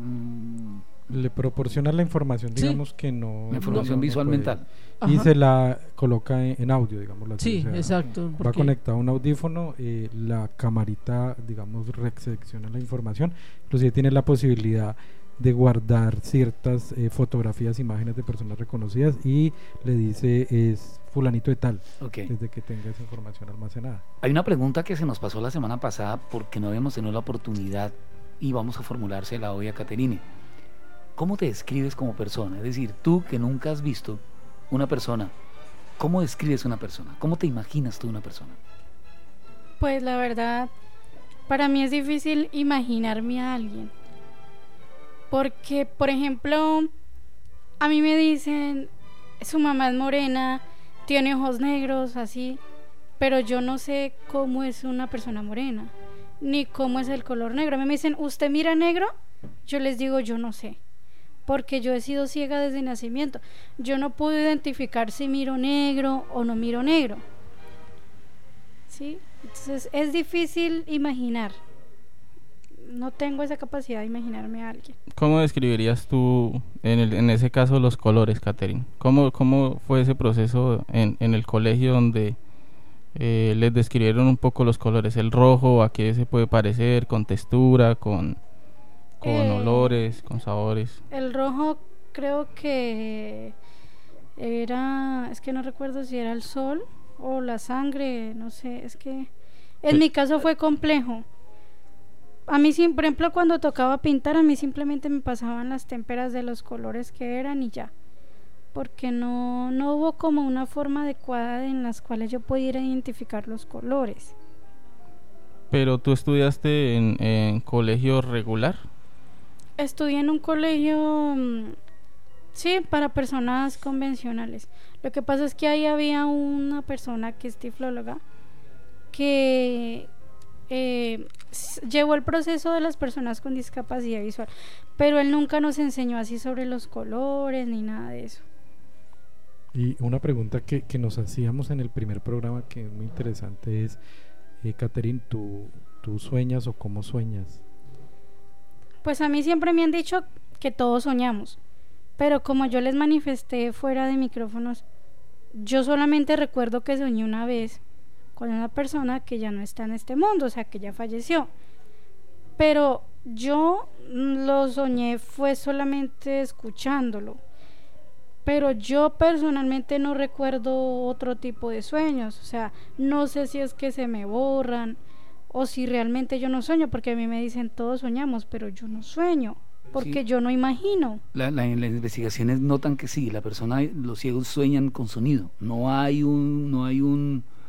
C: Le proporciona la información, digamos, que no...
A: La información visual
C: puede.
A: mental.
C: Y
F: Ajá.
C: se la coloca en audio, digamos.
F: Sí, exacto.
C: Va
F: porque-
C: conectado a un audífono, la camarita, digamos, recepciona la información. Inclusive tiene la posibilidad de guardar ciertas fotografías, imágenes de personas reconocidas y le dice es fulanito de tal,
A: Okay.
C: desde que tenga esa información almacenada.
A: Hay una pregunta que se nos pasó la semana pasada porque no habíamos tenido la oportunidad y vamos a formulársela hoy a Caterine. ¿Cómo te describes como persona? Es decir, tú que nunca has visto una persona, ¿cómo describes una persona? ¿Cómo te imaginas tú una persona?
E: Pues la verdad, para mí es difícil imaginarme a alguien. Porque, por ejemplo, a mí me dicen, su mamá es morena, tiene ojos negros, así, pero yo no sé cómo es una persona morena, ni cómo es el color negro. A mí me dicen, ¿usted mira negro? Yo les digo, yo no sé, porque yo he sido ciega desde nacimiento. Yo no puedo identificar si miro negro o no miro negro. ¿Sí? Entonces es difícil imaginar. No tengo esa capacidad de imaginarme a alguien.
D: ¿Cómo describirías tú, en ese caso, los colores, Catherine? ¿Cómo fue ese proceso en el colegio donde les describieron un poco los colores? ¿El rojo, a qué se puede parecer? ¿Con textura? ¿Con olores? ¿Con sabores?
E: El rojo creo que era... Es que no recuerdo si era el sol o la sangre, no sé. Es que en mi caso fue complejo. A mí, por ejemplo, cuando tocaba pintar, a mí simplemente me pasaban las témperas de los colores que eran y ya, porque no hubo como una forma adecuada en las cuales yo pudiera identificar los colores.
D: ¿Pero tú estudiaste en colegio regular?
E: Estudié en un colegio, sí, para personas convencionales. Lo que pasa es que ahí había una persona que es tiflóloga que llevó el proceso de las personas con discapacidad visual, pero él nunca nos enseñó así sobre los colores ni nada de eso.
C: Y una pregunta que nos hacíamos en el primer programa que es muy interesante es, Catherine, ¿tú sueñas o cómo sueñas?
E: Pues a mí siempre me han dicho que todos soñamos, pero como yo les manifesté fuera de micrófonos, yo solamente recuerdo que soñé una vez con una persona que ya no está en este mundo, o sea, que ya falleció. Pero yo lo soñé fue solamente escuchándolo. Pero yo personalmente no recuerdo otro tipo de sueños, o sea, no sé si es que se me borran o si realmente yo no sueño, porque a mí me dicen todos soñamos, pero yo no sueño, porque
A: Sí.
E: yo no imagino.
A: Las investigaciones notan que sí, los ciegos sueñan con sonido. No hay un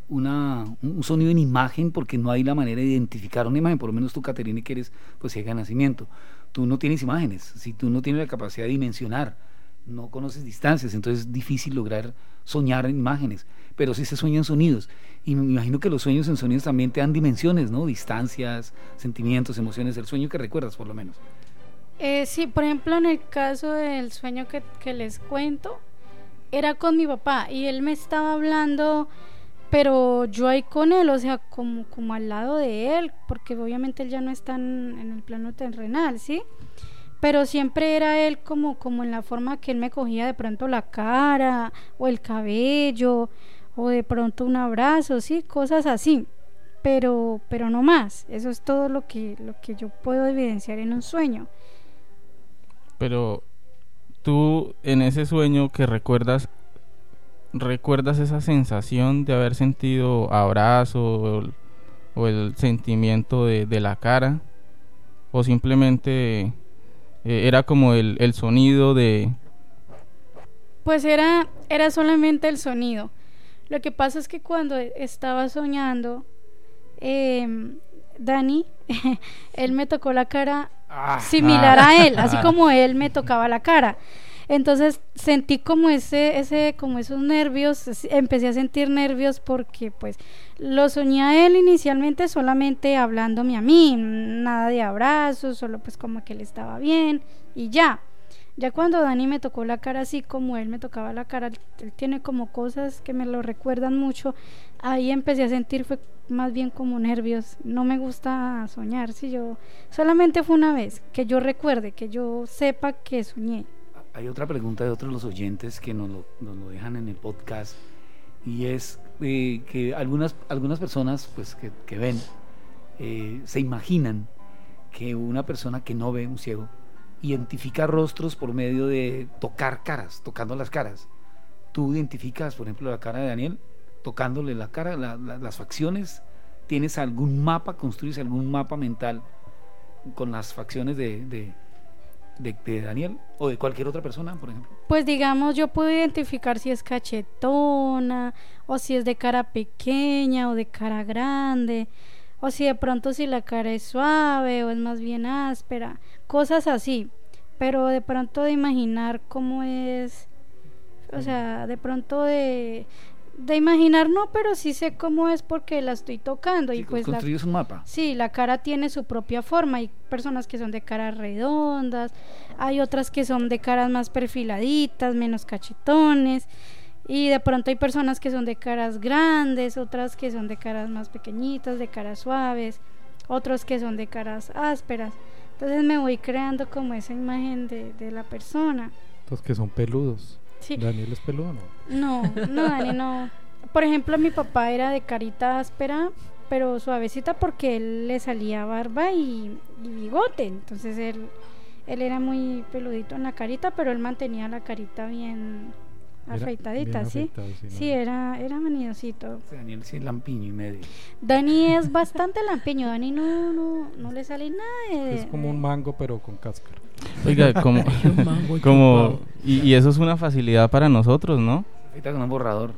A: un sonido en imagen, porque no hay la manera de identificar una imagen. Por lo menos tú, Caterine, que eres pues ciega de nacimiento, tú no tienes imágenes, si tú no tienes la capacidad de dimensionar, no conoces distancias, entonces es difícil lograr soñar en imágenes, pero sí se sueñan sonidos, y me imagino que los sueños en sonidos también te dan dimensiones, ¿no? Distancias, sentimientos, emociones, el sueño que recuerdas por lo menos.
E: Sí, por ejemplo, en el caso del sueño que les cuento, era con mi papá y él me estaba hablando, pero yo ahí con él, o sea, como al lado de él, porque obviamente él ya no está en el plano terrenal, ¿sí? Pero siempre era él como en la forma que él me cogía de pronto la cara o el cabello o de pronto un abrazo, sí, cosas así, pero no más. Eso es todo lo que yo puedo evidenciar en un sueño.
D: Pero tú en ese sueño que recuerdas esa sensación de haber sentido abrazo o el sentimiento de la cara, o simplemente era como el sonido de...
E: Pues era solamente el sonido. Lo que pasa es que cuando estaba soñando, Dani, él me tocó la cara similar a él, así como él me tocaba la cara. Entonces sentí como esos nervios, empecé a sentir nervios porque pues lo soñé a él inicialmente solamente hablándome a mí, nada de abrazos, solo pues como que él estaba bien y ya cuando Dani me tocó la cara así como él me tocaba la cara, él tiene como cosas que me lo recuerdan mucho, ahí empecé a sentir, fue más bien como nervios. No me gusta soñar, si yo solamente fue una vez que yo recuerde, que yo sepa que soñé.
A: Hay otra pregunta de otros de los oyentes que nos lo dejan en el podcast, y es que algunas personas pues que ven se imaginan que una persona que no ve, un ciego, identifica rostros por medio de tocar caras, tocando las caras. Tú identificas, por ejemplo, la cara de Daniel tocándole la cara, las facciones. ¿Tienes algún mapa, construyes algún mapa mental con las facciones de Daniel o de cualquier otra persona, por ejemplo?
E: Pues digamos, yo puedo identificar si es cachetona o si es de cara pequeña o de cara grande, o si de pronto si la cara es suave o es más bien áspera, cosas así. Pero de pronto de imaginar cómo es, o sea, de pronto de imaginar no, pero sí sé cómo es porque la estoy tocando.
A: Sí,
E: y pues
A: construyes un mapa.
E: Sí, la cara tiene su propia forma. Hay personas que son de caras redondas, hay otras que son de caras más perfiladitas, menos cachetones, y de pronto hay personas que son de caras grandes, otras que son de caras más pequeñitas, de caras suaves, otros que son de caras ásperas. Entonces me voy creando como esa imagen de la persona.
C: Los que son peludos.
E: Sí.
C: ¿Daniel es peludo o no?
E: No, Dani no. Por ejemplo, mi papá era de carita áspera, pero suavecita porque él le salía barba y bigote. Entonces él era muy peludito en la carita, pero él mantenía la carita bien afeitadita,
C: bien
E: ¿sí?
C: afeitado, sí,
E: Sí, era manidosito.
A: Daniel sí es lampiño y medio.
E: Dani es bastante lampiño. Dani no le sale nada de...
C: Es como un mango pero con cáscara.
D: Oiga, y eso es una facilidad para nosotros, ¿no?
A: Ahorita con un borrador.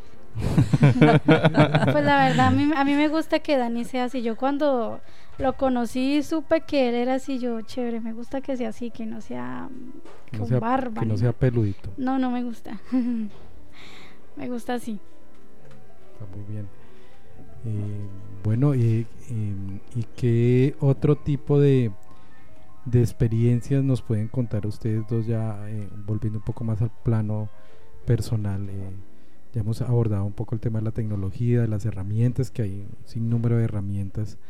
E: Pues la verdad, a mí me gusta que Dani sea así. Yo cuando lo conocí supe que él era así. Yo, chévere, me gusta que sea así, que no sea con barba.
C: Que no sea peludito.
E: No me gusta. Me gusta así.
C: Está muy bien. Bueno, ¿y qué otro tipo de experiencias nos pueden contar ustedes dos, ya volviendo un poco más al plano personal? Ya hemos abordado un poco el tema de la tecnología, de las herramientas, que hay un sinnúmero de herramientas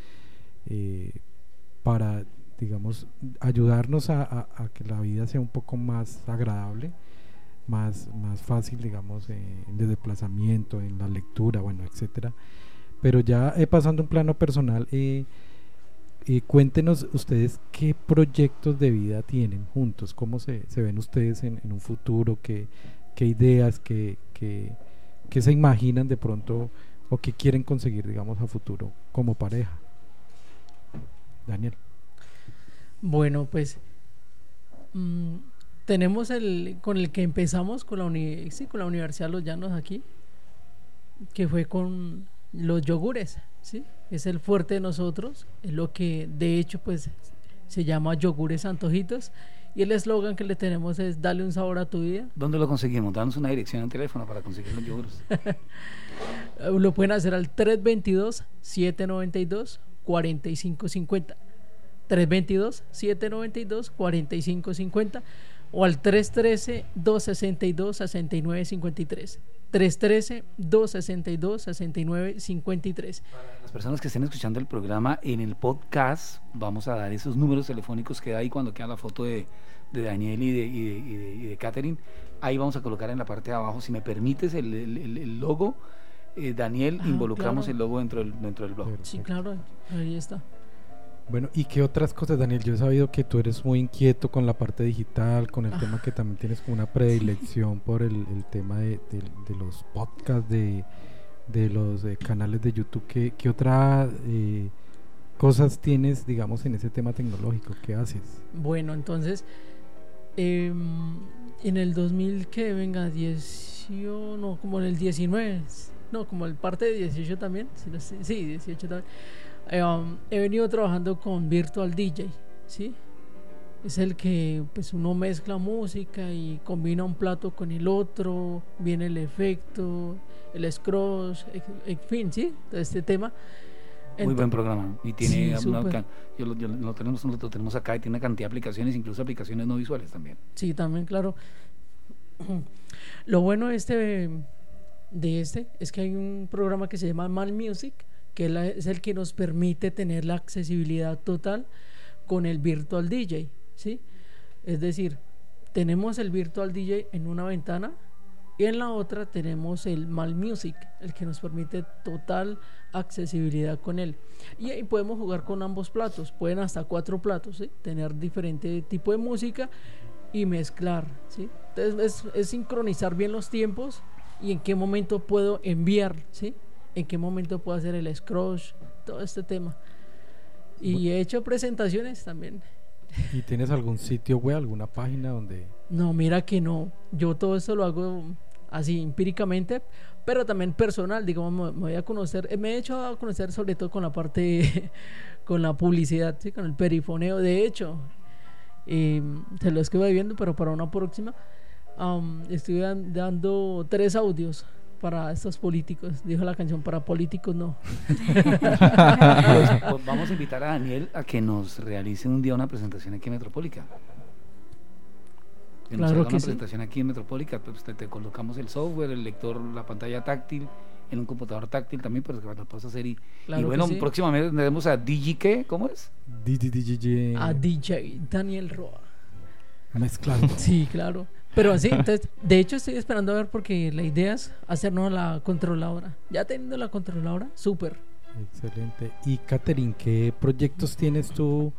C: para, digamos, ayudarnos a que la vida sea un poco más agradable, más fácil, digamos, de desplazamiento, en la lectura, bueno, etcétera. Pero ya pasando a un plano personal, cuéntenos ustedes qué proyectos de vida tienen juntos, cómo se ven ustedes en un futuro, qué ideas, qué se imaginan de pronto o qué quieren conseguir, digamos, a futuro como pareja. Daniel.
F: Bueno, pues tenemos con el que empezamos con la Universidad Los Llanos aquí, que fue con los yogures, ¿sí? Es el fuerte de nosotros, es lo que de hecho pues se llama Yogures Antojitos, y el eslogan que le tenemos es dale un sabor a tu vida.
A: ¿Dónde lo conseguimos? Danos una dirección en teléfono para conseguir los yogures.
F: Lo pueden hacer al 322-792-4550, 322-792-4550 o al 313-262-6953, 313-262-6953.
A: Para las personas que estén escuchando el programa en el podcast, vamos a dar esos números telefónicos que da ahí cuando queda la foto de Daniel y de Catherine. Ahí vamos a colocar en la parte de abajo, si me permites, el logo. Daniel, involucramos
F: claro.
A: el logo dentro del blog.
F: Sí, claro, ahí está.
C: Bueno, ¿y qué otras cosas, Daniel? Yo he sabido que tú eres muy inquieto con la parte digital, con el tema que también tienes como una predilección por el tema de los podcasts, de los canales de YouTube. ¿Qué otras cosas tienes, digamos, en ese tema tecnológico? ¿Qué haces?
F: Bueno, entonces, en el 2000, que venga, 10, no, como en el 19, no, como el parte de 18 también, sí, 18 también. He venido trabajando con Virtual DJ, ¿sí? Es el que pues uno mezcla música y combina un plato con el otro, viene el efecto, el scratch, en fin, ¿sí? Todo este tema.
A: Muy buen programa y tiene
F: sí,
A: lo tenemos acá y tiene una cantidad de aplicaciones, incluso aplicaciones no visuales también.
F: Sí, también, claro. Lo bueno de este es que hay un programa que se llama Mal Music, que es el que nos permite tener la accesibilidad total con el Virtual DJ, ¿sí? Es decir, tenemos el Virtual DJ en una ventana y en la otra tenemos el Mal Music, el que nos permite total accesibilidad con él. Y ahí podemos jugar con ambos platos, pueden hasta 4 platos, ¿sí? Tener diferente tipo de música y mezclar, ¿sí? Entonces es sincronizar bien los tiempos y en qué momento puedo enviar, ¿sí? En qué momento puedo hacer el scratch, todo este tema. Y he hecho presentaciones también.
C: ¿Y tienes algún sitio web, alguna página donde...?
F: No, mira que no. Yo todo esto lo hago así empíricamente, pero también personal, digamos, me voy a conocer, me he hecho a conocer sobre todo con la parte, con la publicidad, ¿sí? Con el perifoneo. De hecho, se lo estuve viendo, pero para una próxima, estoy dando 3 audios para estos políticos, dijo la canción, para políticos no.
A: Pues vamos a invitar a Daniel a que nos realice un día una presentación aquí en Metropólica. Que nos haga una presentación aquí en Metropólica, pues te colocamos el software, el lector, la pantalla táctil, en un computador táctil también, pero que lo puedes hacer y bueno, próximamente tendremos a DJ, ¿cómo es?
F: A DJ Daniel Roa.
C: Mezclando.
F: Sí, claro. Pero sí, entonces, de hecho estoy esperando a ver porque la idea es hacernos la controladora. Ya teniendo la controladora, súper.
C: Excelente. Y Catherine, ¿qué proyectos tienes tú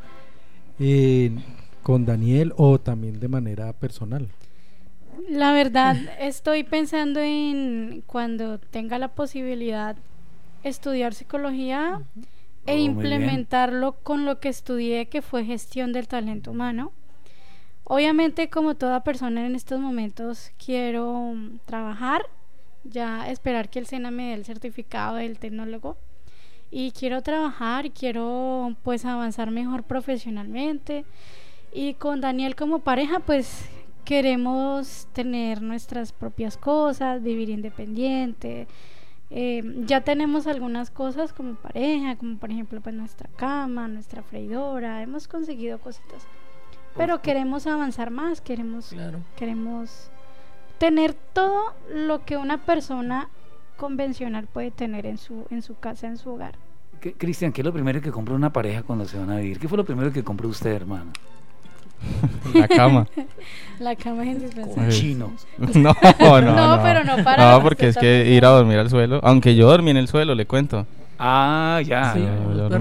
C: con Daniel o también de manera personal?
E: La verdad, estoy pensando en cuando tenga la posibilidad estudiar psicología e implementarlo con lo que estudié, que fue gestión del talento humano. Obviamente, como toda persona en estos momentos, quiero trabajar, ya esperar que el SENA me dé el certificado del tecnólogo, y quiero trabajar, quiero pues avanzar mejor profesionalmente, y con Daniel como pareja pues queremos tener nuestras propias cosas, vivir independiente. Ya tenemos algunas cosas como pareja, como por ejemplo pues nuestra cama, nuestra freidora, hemos conseguido cositas. Pero queremos avanzar más, queremos tener todo lo que una persona convencional puede tener en su casa, en su hogar.
A: Cristian, ¿qué es lo primero que compró una pareja cuando se van a vivir? ¿Qué fue lo primero que compró usted, hermano?
D: La cama.
E: La cama es indispensable.
A: Cochino.
D: No,
E: pero no para.
D: No, porque es que ir a dormir al suelo, aunque yo dormí en el suelo, le cuento.
A: Ah, ya.
F: Sí,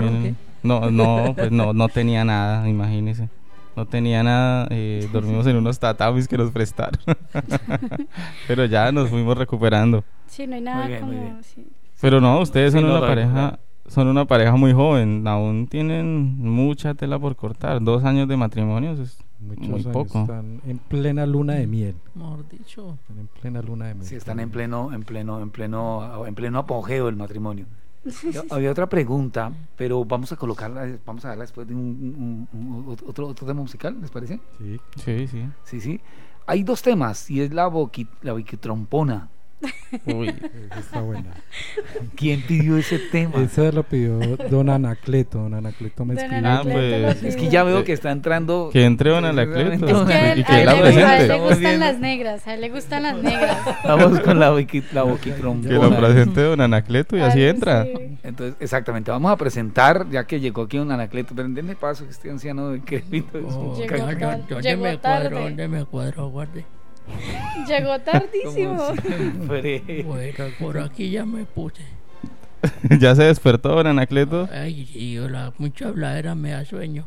D: no tenía nada, imagínese. No tenía nada, dormimos en unos tatamis que nos prestaron. Pero ya nos fuimos recuperando.
E: Sí, no hay nada
A: muy bien.
E: Sí.
D: Pero no, ustedes son son una pareja muy joven, aún tienen mucha tela por cortar. 2 años de matrimonio,
C: Muchos
D: Muy
C: años
D: poco.
C: están en plena luna de miel.
F: Mejor dicho.
C: Están en plena luna de miel.
A: Sí, están en pleno apogeo del matrimonio. Había otra pregunta, pero vamos a darla después de otro tema musical, ¿les parece?
C: Sí.
D: Sí.
A: Sí. Hay dos temas, y es la boquitrompona.
D: Uy,
C: Esa está buena.
A: ¿Quién pidió ese tema?
C: Esa lo pidió don Anacleto. Don Anacleto me
E: Don
C: escribió.
E: Anacleto
D: pues,
E: lo
A: Es
E: pidió.
A: que ya veo que está entrando.
D: que entre Don Anacleto.
E: Es que
D: Y
E: a
D: que
E: él
D: la
E: le
D: presente.
E: gustan las negras, a él le gustan las negras.
A: Vamos con la
D: Que
A: boquitrompona.
D: lo presente Don Anacleto y así
E: Ay,
D: entra.
E: sí.
A: Entonces, exactamente, vamos a presentar, ya que llegó aquí un Anacleto, pero denme paso que este anciano de crédito.
F: Oh,
E: Llegó tarde,
F: ¿Dónde
E: llegó
F: me
E: tarde.
F: cuadro? ¿Dónde me cuadro? Guarde.
E: Llegó tardísimo.
F: Bueno, por aquí ya me puse.
D: Ya se despertó Don Anacleto.
F: Ay, sí, mucha habladera me da sueño.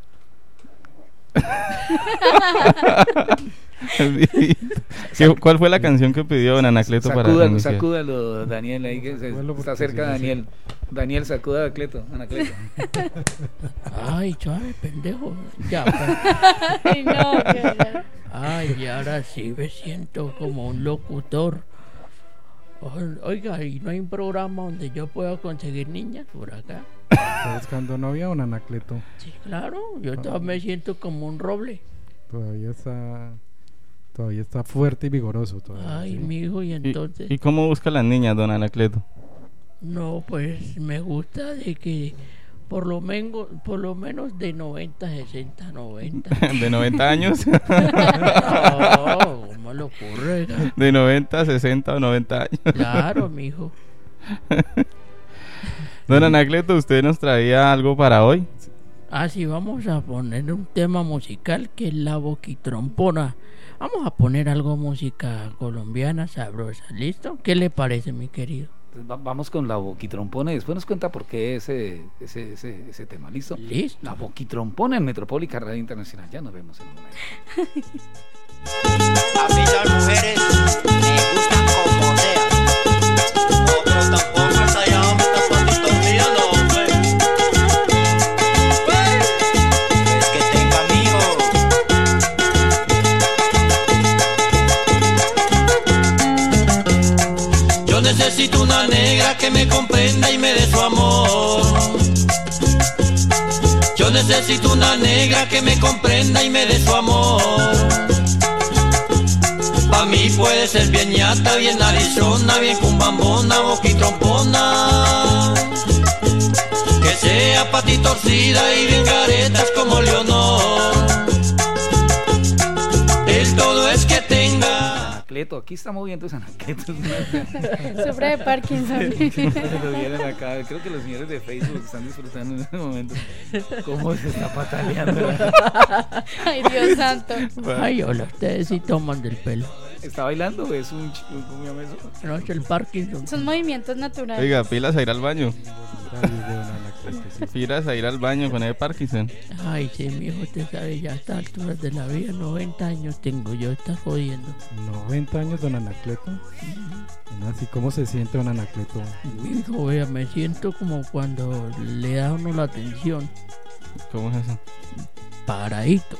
D: ¿Cuál fue la canción que pidió Don Anacleto para iniciar?
A: Sacúdalo, Daniel, ahí que
C: Sacúdalo
A: está
C: porque
A: cerca
C: si no
A: Daniel. Daniel, sacuda a Anacleto.
F: Ay, suave, pendejo. Ya,
E: Ay, no, que
F: ay, y ahora sí me siento como un locutor. Oiga, ¿y no hay un programa donde yo pueda conseguir niñas por acá?
C: ¿Está buscando novia don Anacleto?
F: Sí, claro, yo todavía me siento como un roble.
C: Todavía está fuerte y vigoroso todavía.
F: Ay,
C: ¿sí?
F: mi hijo, y entonces...
D: ¿Y cómo busca las niñas, Don Anacleto?
F: No, pues me gusta de que por lo menos de 90, 60, 90.
D: ¿De 90 años?
F: No, ¿cómo le ocurre?
D: ¿De 90, 60 o 90 años?
F: Claro, mijo.
D: Don Anacleto, ¿usted nos traía algo para hoy?
F: Ah, sí, vamos a poner un tema musical que es la boquitrompona. Vamos a poner algo música colombiana sabrosa, ¿listo? ¿Qué le parece, mi querido?
A: Entonces, vamos con la boquitrompona y después nos cuenta por qué ese tema. ¿Listo?
F: Listo.
A: La boquitrompona en Metropólica Radio Internacional. Ya nos vemos en un momento.
I: A mí las mujeres me gustan como sea. No, pero tampoco esa llama me está patito mía, no, hombre. Es que tenga amigos. Yo necesito una negra que me comprenda y me dé su amor. Yo necesito una negra que me comprenda y me dé su amor. Pa' mí puede ser bien ñata, bien narizona, bien cumbambona, boquitrompona. Que sea patitorcida y bien caretas como Leonor. El todo es que tenga...
A: Anacleto, aquí estamos viendo ese Anacleto.
E: sufre de Parkinson.
A: Lo vieron acá. Creo que los señores de Facebook están disfrutando en este momento cómo se está pataleando.
E: Ay, Dios santo.
F: Ay, hola, ustedes sí toman del pelo.
A: ¿Está bailando o es un chico? ¿Cómo se llama eso?
F: No, es el Parkinson.
E: Son movimientos naturales.
D: Oiga, pilas a ir al baño.
C: Detalles de don Anacleto, sí.
D: Pilas a ir al baño con el Parkinson.
F: Ay, sí, mi hijo, usted sabe, ya a estas alturas de la vida, 90 años tengo yo, estás jodiendo.
C: 90 años don Anacleto. Así como se siente don Anacleto.
F: Mi hijo, vea, me siento como cuando le da a uno la atención.
D: ¿Cómo es eso?
F: Paradito.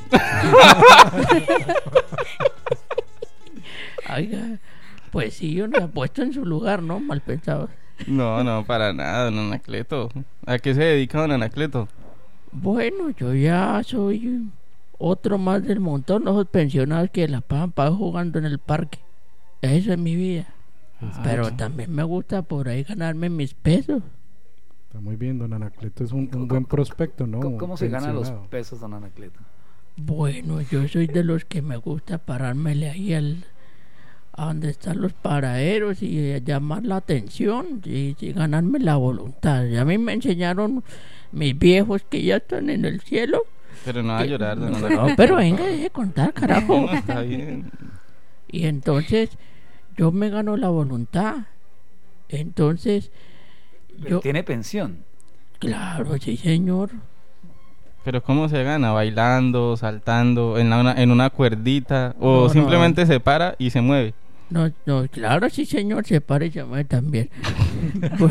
F: Oiga, pues sí, yo me he puesto en su lugar, ¿no? Mal pensado.
D: No, para nada, Don Anacleto. ¿A qué se dedica Don Anacleto?
F: Bueno, yo ya soy otro más del montón, los pensionados que la pagan jugando en el parque. Eso es mi vida. Pero también me gusta por ahí ganarme mis pesos.
C: Está muy bien, don Anacleto es un buen prospecto, ¿no?
A: ¿Cómo se ganan los
C: Pensionado.
A: pesos, don Anacleto?
F: Bueno, yo soy de los que me gusta parármele ahí a donde están los paraderos y llamar la atención y ganarme la voluntad. Y a mí me enseñaron mis viejos que ya están en el cielo.
D: Pero no va a llorar, Don Anacleto.
F: No, pero venga, deje de contar, carajo.
D: No, está bien.
F: Y entonces yo me gano la voluntad. Entonces yo...
A: ¿Tiene pensión?
F: Claro, sí, señor.
D: Pero ¿cómo se gana? ¿Bailando, saltando, en una cuerdita? ¿O
F: No,
D: simplemente se para y se mueve?
F: No, claro, sí, señor, se parece a mí también.
C: Por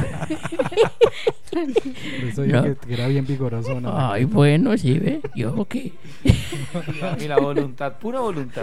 C: eso dijo que era bien vigoroso. ¿No?
F: Ay, bueno, sí, ve. Yo qué.
A: Y la voluntad, pura voluntad.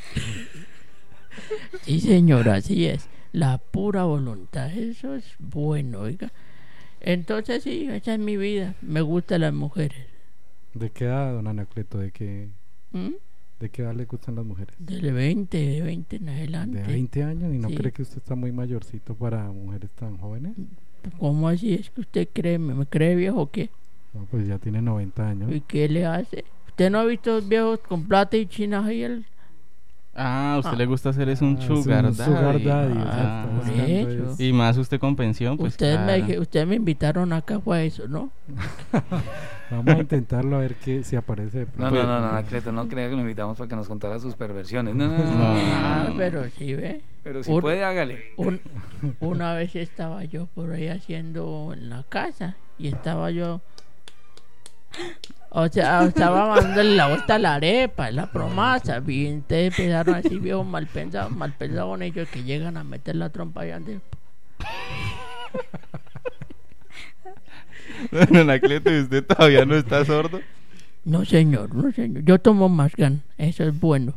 F: Sí, señor, así es. La pura voluntad, eso es bueno, oiga. Entonces, sí, esa es mi vida. Me gustan las mujeres.
C: ¿De qué edad, don Anacleto? ¿De qué edad le gustan las mujeres?
F: De 20 en adelante.
C: ¿De 20 años? ¿Y no
F: Sí.
C: cree que usted está muy mayorcito para mujeres tan jóvenes?
F: ¿Cómo así es que usted cree? ¿Me cree viejo o qué?
C: No, pues ya tiene 90 años.
F: ¿Y qué le hace? ¿Usted no ha visto los viejos con plata y chinas ahí?
D: A usted le gusta hacer es un sugar
C: un sugar daddy,
D: Ah,
C: o sea, está
F: por
C: buscando
F: eso.
D: y más usted con pensión, pues claro.
F: Ustedes me invitaron acá fue a eso, ¿no?
C: Vamos a intentarlo a ver si aparece. de pronto.
A: No, Anacleto, no crea que lo invitamos para que nos contara sus perversiones. No.
F: Pero sí, ve.
A: Pero si puede, hágale.
F: Una vez estaba yo por ahí haciendo en la casa y estaba yo... O sea, estaba dándole la vuelta a la arepa, la promesa. Y ustedes empezaron así, viejos mal pensados ellos que llegan a meter la trompa allá de...
D: Don Anacleto, ¿y usted todavía no está sordo?
F: No, señor. Yo tomo Masgan, eso es bueno.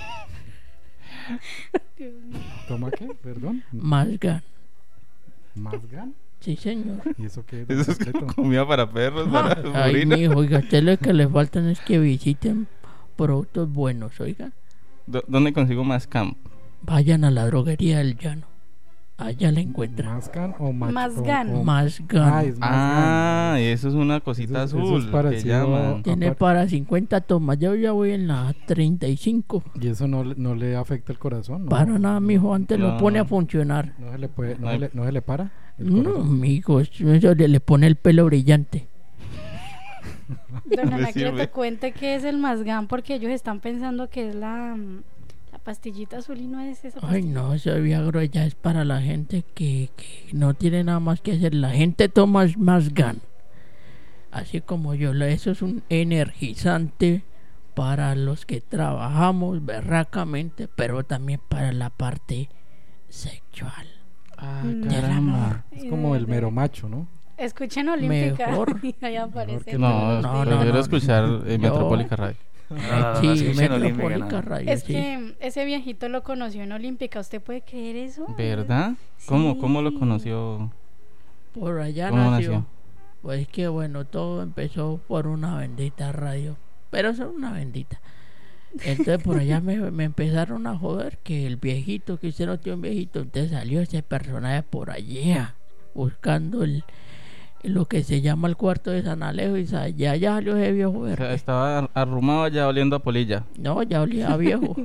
C: ¿Toma qué? ¿Perdón?
F: Masgan.
C: ¿Masgan?
F: Sí, señor.
C: ¿Y eso qué es?
D: Eso es como comida para perros, para
F: Ay,
D: burrinos.
F: mijo, oiga, a ustedes lo que les faltan es que visiten productos buenos, oiga.
D: ¿Dónde consigo más camp?
F: Vayan a la droguería del Llano. Allá la encuentran.
C: ¿Masgan o
E: Masgan.
F: Masgan.
C: Ah, es
D: Ah, y eso es una cosita
C: Eso
D: azul
C: es
D: que
C: parecido
D: llaman.
F: Tiene
C: aparte-
F: para 50 tomas. Yo ya voy en la 35.
C: ¿Y eso no le afecta el corazón? ¿No?
F: Para nada, mijo. Antes lo
D: No.
F: pone a funcionar.
C: ¿No se le, no se le para el
F: No,
C: corazón?
F: mijo. Eso le pone el pelo brillante.
E: Don
D: Me sirve.
E: Anacleto, cuente que es el Masgan porque ellos están pensando que es la pastillita azul y no es esa
F: Ay,
E: pastilla.
F: no, ese Viagra ya es para la gente que no tiene nada más que hacer. La gente toma Masgan. Así como yo. Eso es un energizante para los que trabajamos berracamente, pero también para la parte sexual. Del amor.
C: Es como el mero macho, ¿no?
E: Escuchen Olímpica.
F: Mejor.
E: Y ahí aparece.
C: que
D: No,
F: No,
D: prefiero
F: no.
D: escuchar Metropólica Radio.
F: Sí,
A: escuchen Olímpica,
F: Metropólica
A: no.
F: Radio,
E: Es
F: sí.
E: que ese viejito lo conoció en Olímpica. ¿Usted puede creer eso?
D: ¿Verdad?
E: Sí.
D: ¿Cómo lo conoció?
F: Por allá
D: ¿Cómo
F: nació.
D: nació?
F: Pues que bueno, todo empezó por una bendita radio. Pero eso es una bendita. Entonces por allá me empezaron a joder que el viejito, que usted no tiene un viejito. Entonces salió ese personaje por allá buscando lo que se llama el cuarto de San Alejo. Y ya salió ese viejo
D: O sea,
F: verde.
D: estaba arrumado ya oliendo a polilla.
F: No, ya olía a viejo.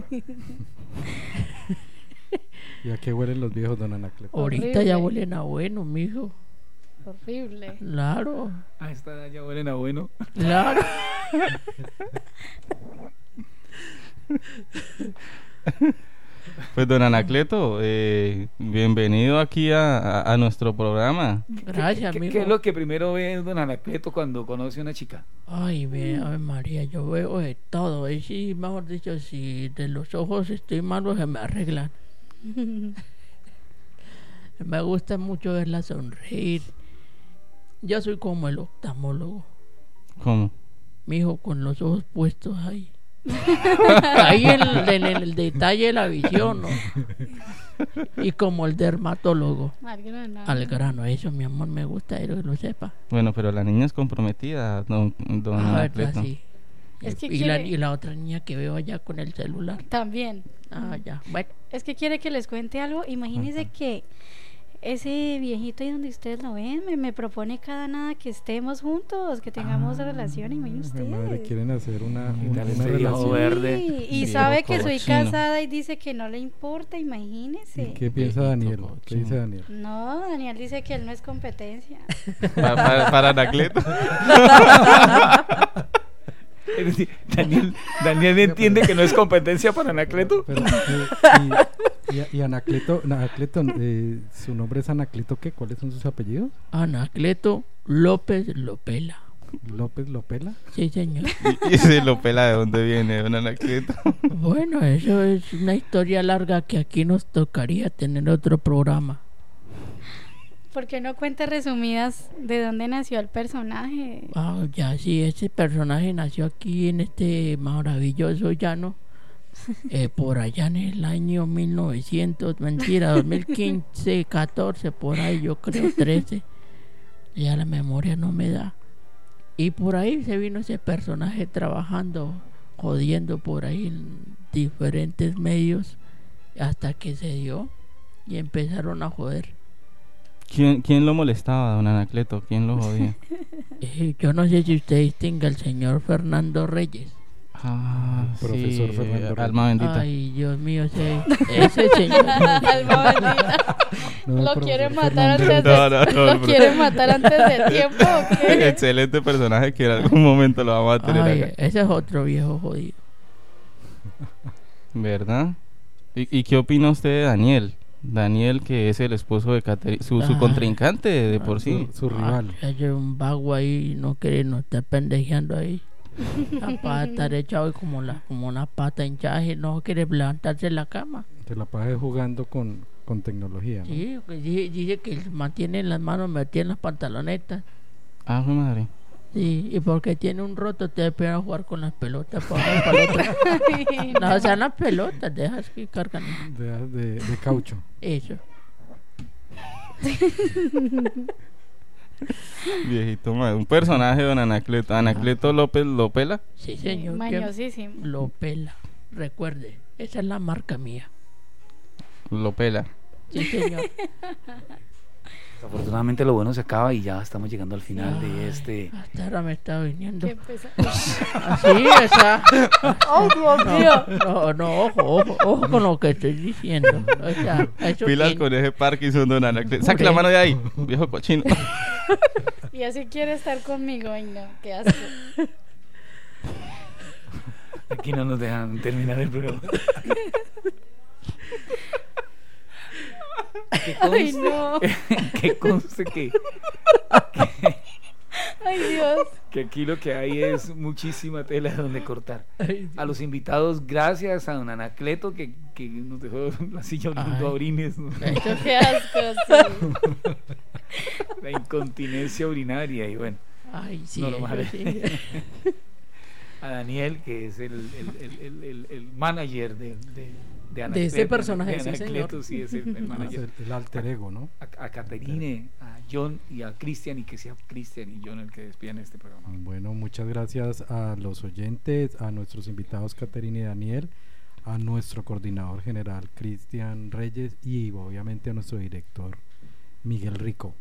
C: ¿Y a qué huelen los viejos, don Anacleto?
F: Ahorita ya huelen a bueno, mijo.
E: Horrible.
F: Claro,
A: Ah, esta ya huelen a bueno.
F: claro.
D: Pues don Anacleto, bienvenido aquí a nuestro programa.
F: Gracias, mijo.
A: ¿Qué es lo que primero ve don Anacleto cuando conoce a una chica?
F: Ay, Ave María, yo veo de todo. Y sí, mejor dicho, si de los ojos estoy malo, se me arreglan. Me gusta mucho verla sonreír. Yo soy como el oftalmólogo,
D: ¿Cómo?
F: mijo, con los ojos puestos ahí. Ahí en el detalle de la visión, ¿no? Y como el dermatólogo, al grano. Eso, mi amor, me gusta, que lo sepa.
D: Bueno, pero la niña es comprometida, don
F: Ah, verdad,
D: Anacleto.
F: sí.
E: Es que
F: y
E: quiere-
F: la otra niña que veo allá con el celular.
E: También.
F: Ah, ya. Bueno,
E: Es que quiere que les cuente algo. Imagínense que ese viejito ahí donde ustedes lo ven me propone cada nada que estemos juntos, que tengamos relación. Imagínense
C: Mi madre,
E: ustedes.
C: quieren hacer una
A: Ese viejo
C: relación.
A: verde.
E: Sí, y
D: Viejo
E: sabe que soy
D: cochino.
E: casada y dice que no le importa, imagínese.
C: ¿Y qué piensa Daniel? ¿Qué dice Daniel?
E: No, Daniel dice que él no es competencia.
D: Para Anacleto.
A: Es decir, Daniel entiende que no es competencia para Anacleto.
C: Pero, y Anacleto, su nombre es Anacleto, ¿qué? ¿Cuáles son sus apellidos?
F: Anacleto López Lopela.
C: ¿López Lopela?
F: Sí, señor.
D: ¿Y ese Lopela de dónde viene, don Anacleto?
F: Bueno, eso es una historia larga que aquí nos tocaría tener otro programa.
E: ¿Por qué no cuenta resumidas de dónde nació el personaje?
F: Ah, ya sí, ese personaje nació aquí en este maravilloso llano, por allá en el año 2015, 14, por ahí yo creo, 13. Ya la memoria no me da. Y por ahí se vino ese personaje trabajando, jodiendo por ahí en diferentes medios, hasta que se dio y empezaron a joder.
D: ¿Quién lo molestaba, don Anacleto? ¿Quién lo jodía?
F: Yo no sé si usted distingue al señor Fernando Reyes.
D: Ah,
C: Profesor
D: sí,
C: Fernando Reyes.
D: alma bendita.
F: Ay, Dios mío, ese señor.
E: Alma bendita.
C: No,
E: Lo
C: el
E: quieren
C: profesor
E: matar
C: Fernando
E: antes
C: Reyes.
E: de... ¿Lo quieren matar antes de tiempo o qué?
D: Excelente personaje que en algún momento lo vamos a tener
F: Ay,
D: acá.
F: ese es otro viejo jodido.
D: ¿Verdad? ¿Y qué opina usted de Daniel? Daniel, que es el esposo de Caterina, su contrincante de por sí.
C: Su rival.
F: Hay un vago ahí, no quiere, no está pendejeando ahí. La pata está echado y como una pata hinchada y no quiere levantarse de la cama.
C: Se la pasa jugando con tecnología, ¿no?
F: Sí, dice que mantiene las manos metidas en las pantalonetas.
D: Ah, mi madre.
F: Sí, y porque tiene un roto te empiezan a jugar con las pelotas para el otro. No, o sea, las pelotas, dejas que cargan.
C: De caucho.
F: Eso.
D: Viejito madre. Un personaje de don Anacleto. Anacleto López Lopela.
F: Sí, señor.
E: Mañosísimo.
F: Lopela. Recuerde, esa es la marca mía.
D: Lopela.
F: Sí, señor.
A: Afortunadamente lo bueno se acaba y ya estamos llegando al final de este...
F: Hasta ahora me está viniendo.
E: Qué pesado.
F: Así, esa.
E: ¡Oh, Dios mío!
F: No, ojo con lo que estoy diciendo. O sea, eso
D: Pilas con ese Parkinson, don Anacleto. Saque la mano de ahí, viejo cochino.
E: Y así quiere estar conmigo. Ay, no, qué asco.
A: Aquí no nos dejan terminar el programa.
E: Ay, no.
A: Que conste que
E: Ay, Dios.
A: que aquí lo que hay es muchísima tela donde cortar. A los invitados, gracias a don Anacleto que nos dejó la silla oliendo a orines, ¿no?
E: Qué asco, sí.
A: La incontinencia urinaria y bueno.
F: Ay, sí,
A: normal.
F: sí.
A: A Daniel, que es el manager de
F: ese personaje,
A: de Anacleto,
F: sí,
A: sí, es el manager.
C: El alter ego, ¿no?
A: A Caterine, a John y a Cristian, y que sea Cristian y John el que despidan este programa.
C: Bueno, muchas gracias a los oyentes, a nuestros invitados Caterine y Daniel, a nuestro coordinador general Cristian Reyes y obviamente a nuestro director Miguel Rico.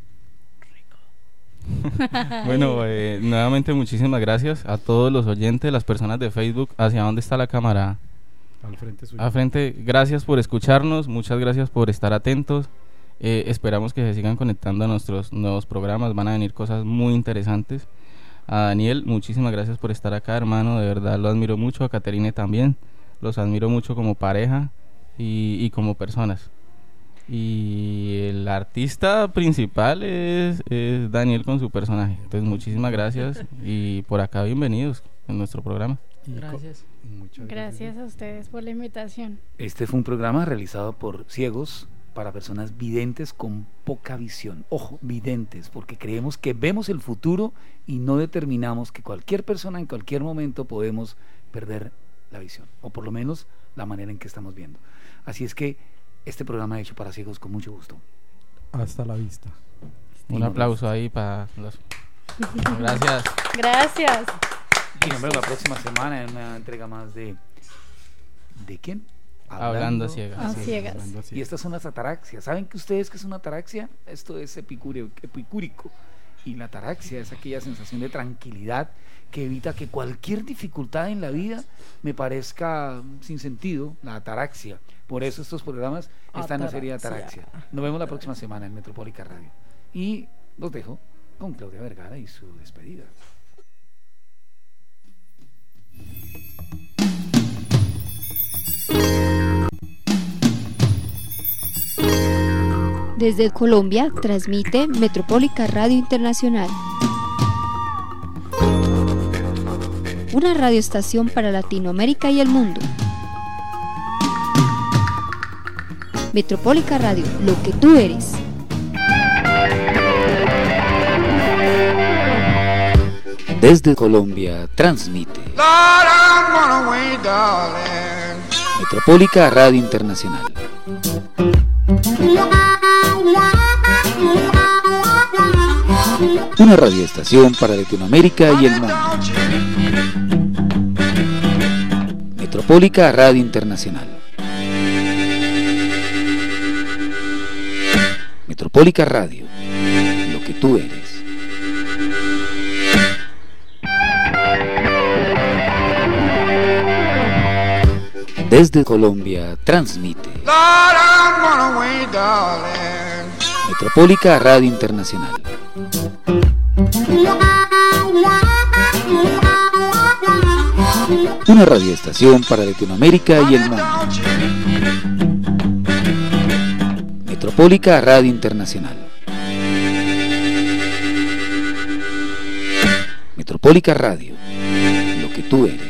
D: Bueno, nuevamente muchísimas gracias a todos los oyentes, las personas de Facebook. ¿Hacia dónde está la cámara?
C: Al frente suyo.
D: Al frente, gracias por escucharnos, muchas gracias por estar atentos. Esperamos que se sigan conectando a nuestros nuevos programas, van a venir cosas muy interesantes. A Daniel, muchísimas gracias por estar acá, hermano, de verdad lo admiro mucho. A Caterine también, los admiro mucho como pareja y como personas. Y el artista principal es Daniel con su personaje. Entonces muchísimas gracias y por acá bienvenidos en nuestro programa.
F: Gracias.
E: Gracias a ustedes por la invitación.
A: Este fue un programa realizado por ciegos para personas videntes con poca visión. Ojo, videntes, porque creemos que vemos el futuro y no determinamos que cualquier persona en cualquier momento podemos perder la visión, o por lo menos la manera en que estamos viendo. Así es que este programa hecho para ciegos con mucho gusto.
C: Hasta la vista.
D: Un aplauso ahí para los... Gracias.
E: Gracias.
A: Y nos vemos la próxima semana en una entrega más de ¿quién?
D: Hablando a ciegas.
E: A ciegas.
A: Y estas son las ataraxias. ¿Saben que ustedes qué es una ataraxia? Esto es epicúrico. Y la ataraxia es aquella sensación de tranquilidad que evita que cualquier dificultad en la vida me parezca sin sentido. La ataraxia. Por eso estos programas están en la serie de ataraxia. Nos vemos la próxima semana en Metropólica Radio. Y los dejo con Claudia Vergara y su despedida.
B: Desde Colombia transmite Metropólica Radio Internacional. una radioestación para Latinoamérica y el mundo. Metropólica Radio, lo que tú eres.
A: Desde Colombia transmite Metropólica Radio Internacional. Una radioestación para Latinoamérica y el mundo. Metropólica Radio Internacional. Metropólica Radio, lo que tú eres. Desde Colombia transmite Metropólica Radio Internacional. Una radioestación para Latinoamérica y el mundo. Metropólica Radio Internacional. Metropólica Radio, lo que tú eres.